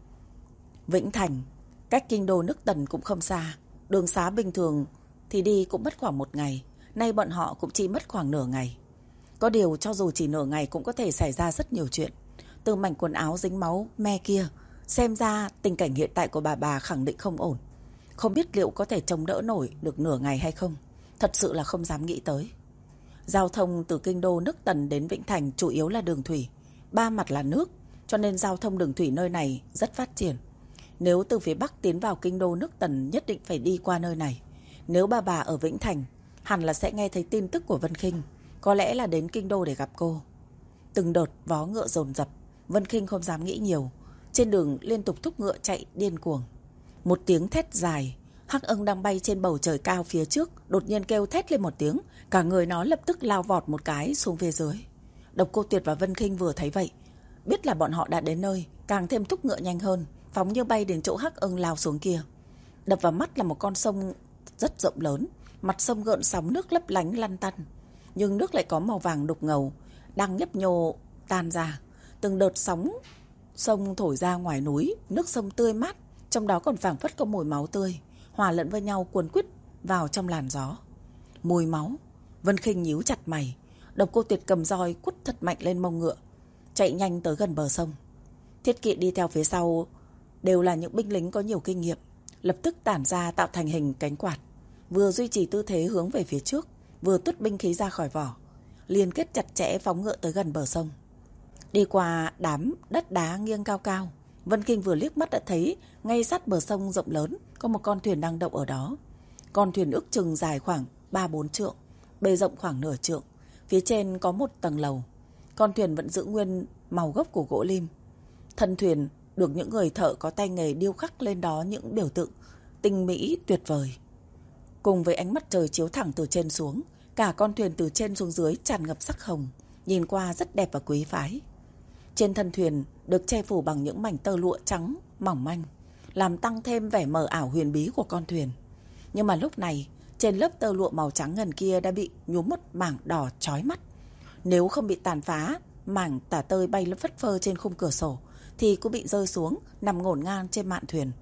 Vĩnh Thành, cách kinh đô nước Tần cũng không xa, đường xá bình thường thì đi cũng mất khoảng một ngày, nay bọn họ cũng chỉ mất khoảng nửa ngày. Có điều cho dù chỉ nửa ngày cũng có thể xảy ra rất nhiều chuyện. Từ mảnh quần áo dính máu me kia, xem ra tình cảnh hiện tại của bà bà khẳng định không ổn. Không biết liệu có thể chống đỡ nổi được nửa ngày hay không, thật sự là không dám nghĩ tới. Giao thông từ kinh đô nước Tần đến Vĩnh Thành chủ yếu là đường thủy, ba mặt là nước, cho nên giao thông đường thủy nơi này rất phát triển. Nếu từ phía Bắc tiến vào kinh đô nước Tần nhất định phải đi qua nơi này. Nếu bà bà ở Vĩnh Thành, hẳn là sẽ nghe thấy tin tức của Vân Khinh, có lẽ là đến kinh đô để gặp cô. Từng đợt vó ngựa dồn dập, Vân Khinh không dám nghĩ nhiều, trên đường liên tục thúc ngựa chạy điên cuồng. Một tiếng thét dài, Hắc Ưng đang bay trên bầu trời cao phía trước đột nhiên kêu thét lên một tiếng, cả người nó lập tức lao vọt một cái xuống phía dưới. Độc Cô Tuyệt và Vân Khinh vừa thấy vậy, biết là bọn họ đã đến nơi, càng thêm thúc ngựa nhanh hơn, phóng như bay đến chỗ Hắc Ưng lao xuống kia. Đập vào mắt là một con sông rất rộng lớn, mặt sông gợn sóng nước lấp lánh lăn tăn, nhưng nước lại có màu vàng đục ngầu, đang nhấp nhô tan ra. Từng đợt sóng sông thổi ra ngoài núi, nước sông tươi mát, trong đó còn phảng phất có mùi máu tươi, hòa lẫn với nhau cuốn quýt vào trong làn gió. Mùi máu. Vân Khinh nhíu chặt mày. Độc Cô Tuyệt cầm roi quất thật mạnh lên mông ngựa, chạy nhanh tới gần bờ sông. Thiết kỵ đi theo phía sau đều là những binh lính có nhiều kinh nghiệm, lập tức tản ra tạo thành hình cánh quạt, vừa duy trì tư thế hướng về phía trước, vừa tuốt binh khí ra khỏi vỏ, liên kết chặt chẽ phóng ngựa tới gần bờ sông. Đi qua đám đất đá nghiêng cao cao, Vân Khinh vừa liếc mắt đã thấy ngay sát bờ sông rộng lớn có một con thuyền đang đậu ở đó. Con thuyền ước chừng dài khoảng ba bốn trượng, bề rộng khoảng nửa trượng, phía trên có một tầng lầu. Con thuyền vẫn giữ nguyên màu gốc của gỗ lim. Thân thuyền được những người thợ có tay nghề điêu khắc lên đó những biểu tượng tinh mỹ tuyệt vời. Cùng với ánh mặt trời chiếu thẳng từ trên xuống, cả con thuyền từ trên xuống dưới tràn ngập sắc hồng, nhìn qua rất đẹp và quý phái. Trên thân thuyền được che phủ bằng những mảnh tơ lụa trắng mỏng manh, làm tăng thêm vẻ mờ ảo huyền bí của con thuyền. Nhưng mà lúc này, trên lớp tơ lụa màu trắng ngần kia đã bị nhuốm một mảng đỏ chói mắt. Nếu không bị tàn phá, mảng tả tơi bay lấp phất phơ trên khung cửa sổ thì cũng bị rơi xuống, nằm ngổn ngang trên mạn thuyền.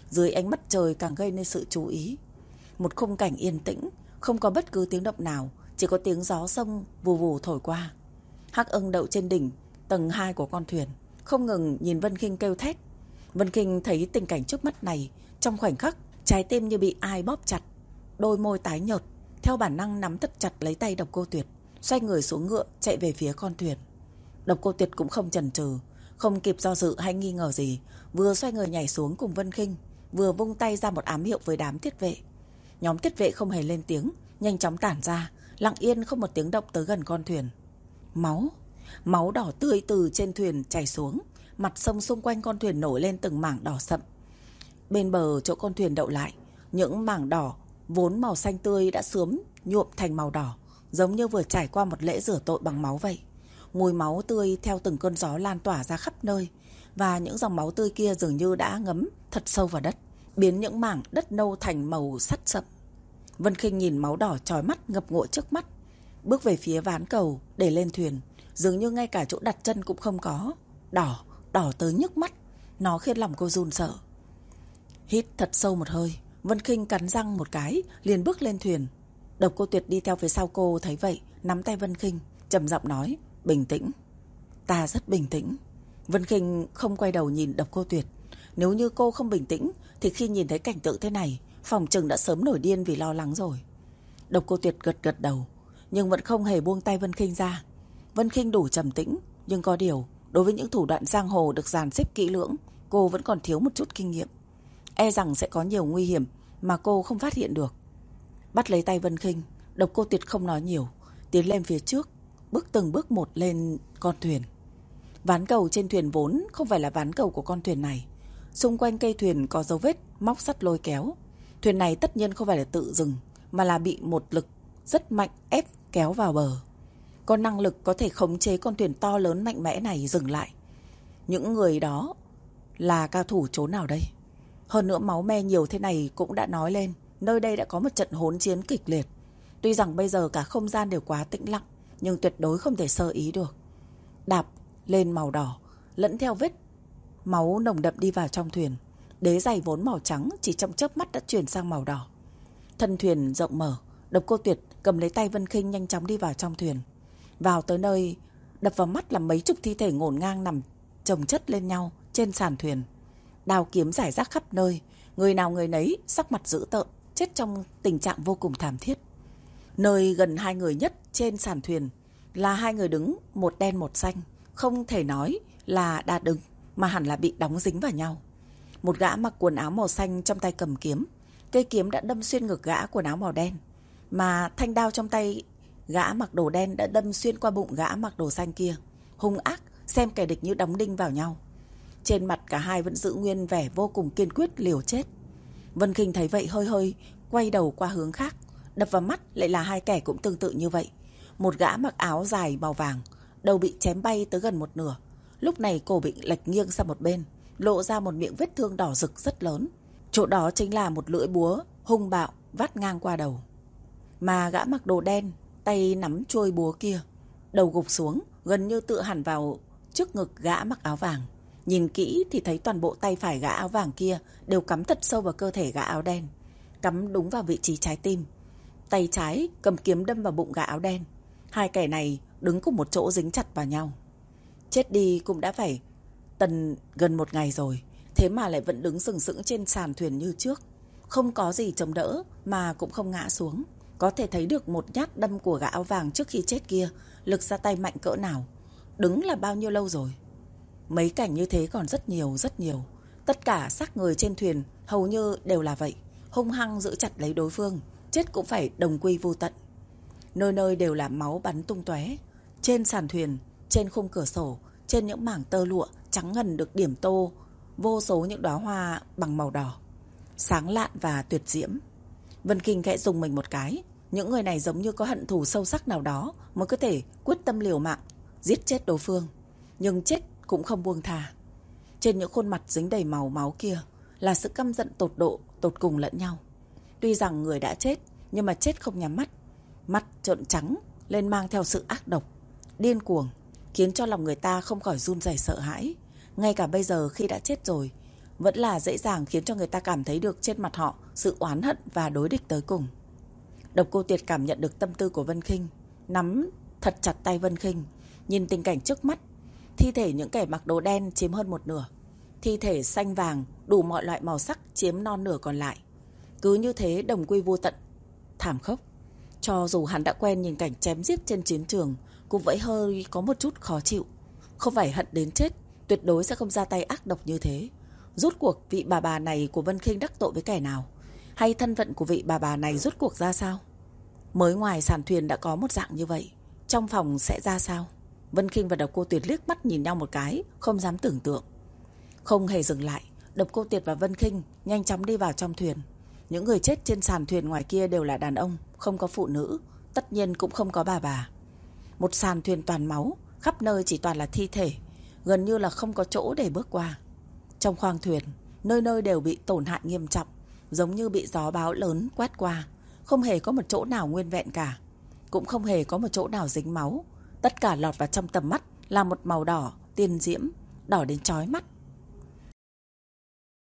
dưới ánh mặt trời càng gây nên sự chú ý. Một khung cảnh yên tĩnh, không có bất cứ tiếng động nào, chỉ có tiếng gió sông vù vù thổi qua. Hắc Ưng đậu trên đỉnh tầng hai của con thuyền, không ngừng nhìn Vân Khinh kêu thét. Vân Khinh thấy tình cảnh trước mắt này, trong khoảnh khắc trái tim như bị ai bóp chặt, đôi môi tái nhợt, theo bản năng nắm thật chặt lấy tay Độc Cô Tuyệt, xoay người xuống ngựa chạy về phía con thuyền. Độc Cô Tuyệt cũng không chần chừ, không kịp do dự hay nghi ngờ gì, vừa xoay người nhảy xuống cùng Vân Khinh, vừa vung tay ra một ám hiệu với đám thiết vệ. Nhóm thiết vệ không hề lên tiếng, nhanh chóng tản ra, lặng yên không một tiếng động tới gần con thuyền. Máu, máu đỏ tươi từ trên thuyền chảy xuống, mặt sông xung quanh con thuyền nổi lên từng mảng đỏ sậm. Bên bờ chỗ con thuyền đậu lại, những mảng đỏ vốn màu xanh tươi đã sớm nhuộm thành màu đỏ, giống như vừa trải qua một lễ rửa tội bằng máu vậy. Mùi máu tươi theo từng cơn gió lan tỏa ra khắp nơi, và những dòng máu tươi kia dường như đã ngấm thật sâu vào đất, biến những mảng đất nâu thành màu sắt sậm. Vân Khinh nhìn máu đỏ chói mắt ngập ngụa trước mắt, bước về phía ván cầu để lên thuyền, dường như ngay cả chỗ đặt chân cũng không có. Đỏ, đỏ tới nhức mắt, nó khiến lòng cô run sợ. Hít thật sâu một hơi, Vân Khinh cắn răng một cái, liền bước lên thuyền. Độc Cô Tuyệt đi theo phía sau cô thấy vậy, nắm tay Vân Khinh, trầm giọng nói, bình tĩnh. Ta rất bình tĩnh. Vân Khinh không quay đầu nhìn Độc Cô Tuyệt. Nếu như cô không bình tĩnh, thì khi nhìn thấy cảnh tượng thế này, phòng chừng đã sớm nổi điên vì lo lắng rồi. Độc Cô Tuyệt gật gật đầu, nhưng vẫn không hề buông tay Vân Khinh ra. Vân Khinh đủ trầm tĩnh, nhưng có điều, đối với những thủ đoạn giang hồ được dàn xếp kỹ lưỡng, cô vẫn còn thiếu một chút kinh nghiệm. E rằng sẽ có nhiều nguy hiểm mà cô không phát hiện được. Bắt lấy tay Vân Khinh, Độc Cô Tuyệt không nói nhiều, tiến lên phía trước, bước từng bước một lên con thuyền. Ván cầu trên thuyền vốn không phải là ván cầu của con thuyền này. Xung quanh cây thuyền có dấu vết móc sắt lôi kéo. Thuyền này tất nhiên không phải là tự dừng, mà là bị một lực rất mạnh ép kéo vào bờ. Có năng lực có thể khống chế con thuyền to lớn mạnh mẽ này dừng lại. Những người đó là cao thủ chỗ nào đây? Hơn nữa máu me nhiều thế này cũng đã nói lên, nơi đây đã có một trận hỗn chiến kịch liệt. Tuy rằng bây giờ cả không gian đều quá tĩnh lặng, nhưng tuyệt đối không thể sơ ý được. Đạp lên màu đỏ, lẫn theo vết máu nồng đậm đi vào trong thuyền. Đế giày vốn màu trắng chỉ trong chớp mắt đã chuyển sang màu đỏ. Thân thuyền rộng mở, Độc Cô Tuyệt cầm lấy tay Vân Khinh nhanh chóng đi vào trong thuyền. Vào tới nơi, đập vào mắt là mấy chục thi thể ngổn ngang nằm chồng chất lên nhau trên sàn thuyền. Đao kiếm rải rác khắp nơi, người nào người nấy sắc mặt dữ tợn, chết trong tình trạng vô cùng thảm thiết. Nơi gần hai người nhất trên sàn thuyền là hai người đứng, một đen một xanh, không thể nói là đã đứng mà hẳn là bị đóng dính vào nhau. Một gã mặc quần áo màu xanh trong tay cầm kiếm, cây kiếm đã đâm xuyên ngực gã quần áo màu đen, mà thanh đao trong tay gã mặc đồ đen đã đâm xuyên qua bụng gã mặc đồ xanh kia, hung ác xem kẻ địch như đóng đinh vào nhau. Trên mặt cả hai vẫn giữ nguyên vẻ vô cùng kiên quyết liều chết. Vân Khinh thấy vậy hơi hơi quay đầu qua hướng khác, đập vào mắt lại là hai kẻ cũng tương tự như vậy. Một gã mặc áo dài màu vàng, đầu bị chém bay tới gần một nửa, lúc này cổ bị lệch nghiêng sang một bên, lộ ra một miệng vết thương đỏ rực rất lớn. Chỗ đó chính là một lưỡi búa hung bạo vắt ngang qua đầu. Mà gã mặc đồ đen, tay nắm chuôi búa kia, đầu gục xuống, gần như tựa hẳn vào trước ngực gã mặc áo vàng. Nhìn kỹ thì thấy toàn bộ tay phải gã áo vàng kia đều cắm thật sâu vào cơ thể gã áo đen, cắm đúng vào vị trí trái tim. Tay trái cầm kiếm đâm vào bụng gã áo đen. Hai kẻ này đứng cùng một chỗ dính chặt vào nhau. Chết đi cũng đã phải tần gần một ngày rồi, thế mà lại vẫn đứng sừng sững trên sàn thuyền như trước, không có gì chống đỡ mà cũng không ngã xuống. Có thể thấy được một nhát đâm của gã áo vàng trước khi chết kia lực ra tay mạnh cỡ nào. Đứng là bao nhiêu lâu rồi? Mấy cảnh như thế còn rất nhiều rất nhiều. Tất cả xác người trên thuyền hầu như đều là vậy, hung hăng giữ chặt lấy đối phương, chết cũng phải đồng quy vô tận. Nơi nơi đều là máu bắn tung tóe. Trên sàn thuyền, trên khung cửa sổ, trên những mảng tơ lụa trắng ngần được điểm tô vô số những đóa hoa bằng màu đỏ, sáng lạn và tuyệt diễm. Vân Khinh khẽ dùng mình một cái. Những người này giống như có hận thù sâu sắc nào đó mới có thể quyết tâm liều mạng giết chết đối phương, nhưng chết cũng không buông thà. Trên những khuôn mặt dính đầy màu máu kia là sự căm giận tột độ, tột cùng lẫn nhau. Tuy rằng người đã chết, nhưng mà chết không nhắm mắt, mắt trợn trắng lên mang theo sự ác độc, điên cuồng, khiến cho lòng người ta không khỏi run rẩy sợ hãi. Ngay cả bây giờ khi đã chết rồi, vẫn là dễ dàng khiến cho người ta cảm thấy được trên mặt họ sự oán hận và đối địch tới cùng. Độc Cô Tuyệt cảm nhận được tâm tư của Vân Khinh, nắm thật chặt tay Vân Khinh, nhìn tình cảnh trước mắt. Thi thể những kẻ mặc đồ đen chiếm hơn một nửa, thi thể xanh vàng đủ mọi loại màu sắc chiếm non nửa còn lại. Cứ như thế đồng quy vô tận, thảm khốc. Cho dù hắn đã quen nhìn cảnh chém giết trên chiến trường, cũng vẫn hơi có một chút khó chịu. Không phải hận đến chết, tuyệt đối sẽ không ra tay ác độc như thế. Rốt cuộc vị bà bà này của Vân Khinh đắc tội với kẻ nào? Hay thân phận của vị bà bà này rốt cuộc ra sao? Mới ngoài sàn thuyền đã có một dạng như vậy, trong phòng sẽ ra sao? Vân Khinh và Độc Cô Tuyệt liếc mắt nhìn nhau một cái, không dám tưởng tượng. Không hề dừng lại, Độc Cô Tuyệt và Vân Khinh nhanh chóng đi vào trong thuyền. Những người chết trên sàn thuyền ngoài kia đều là đàn ông, không có phụ nữ, tất nhiên cũng không có bà bà. Một sàn thuyền toàn máu, khắp nơi chỉ toàn là thi thể, gần như là không có chỗ để bước qua. Trong khoang thuyền, nơi nơi đều bị tổn hại nghiêm trọng, giống như bị gió bão lớn quét qua, không hề có một chỗ nào nguyên vẹn cả, cũng không hề có một chỗ nào dính máu. Tất cả lọt vào trong tầm mắt là một màu đỏ, tiên diễm, đỏ đến chói mắt.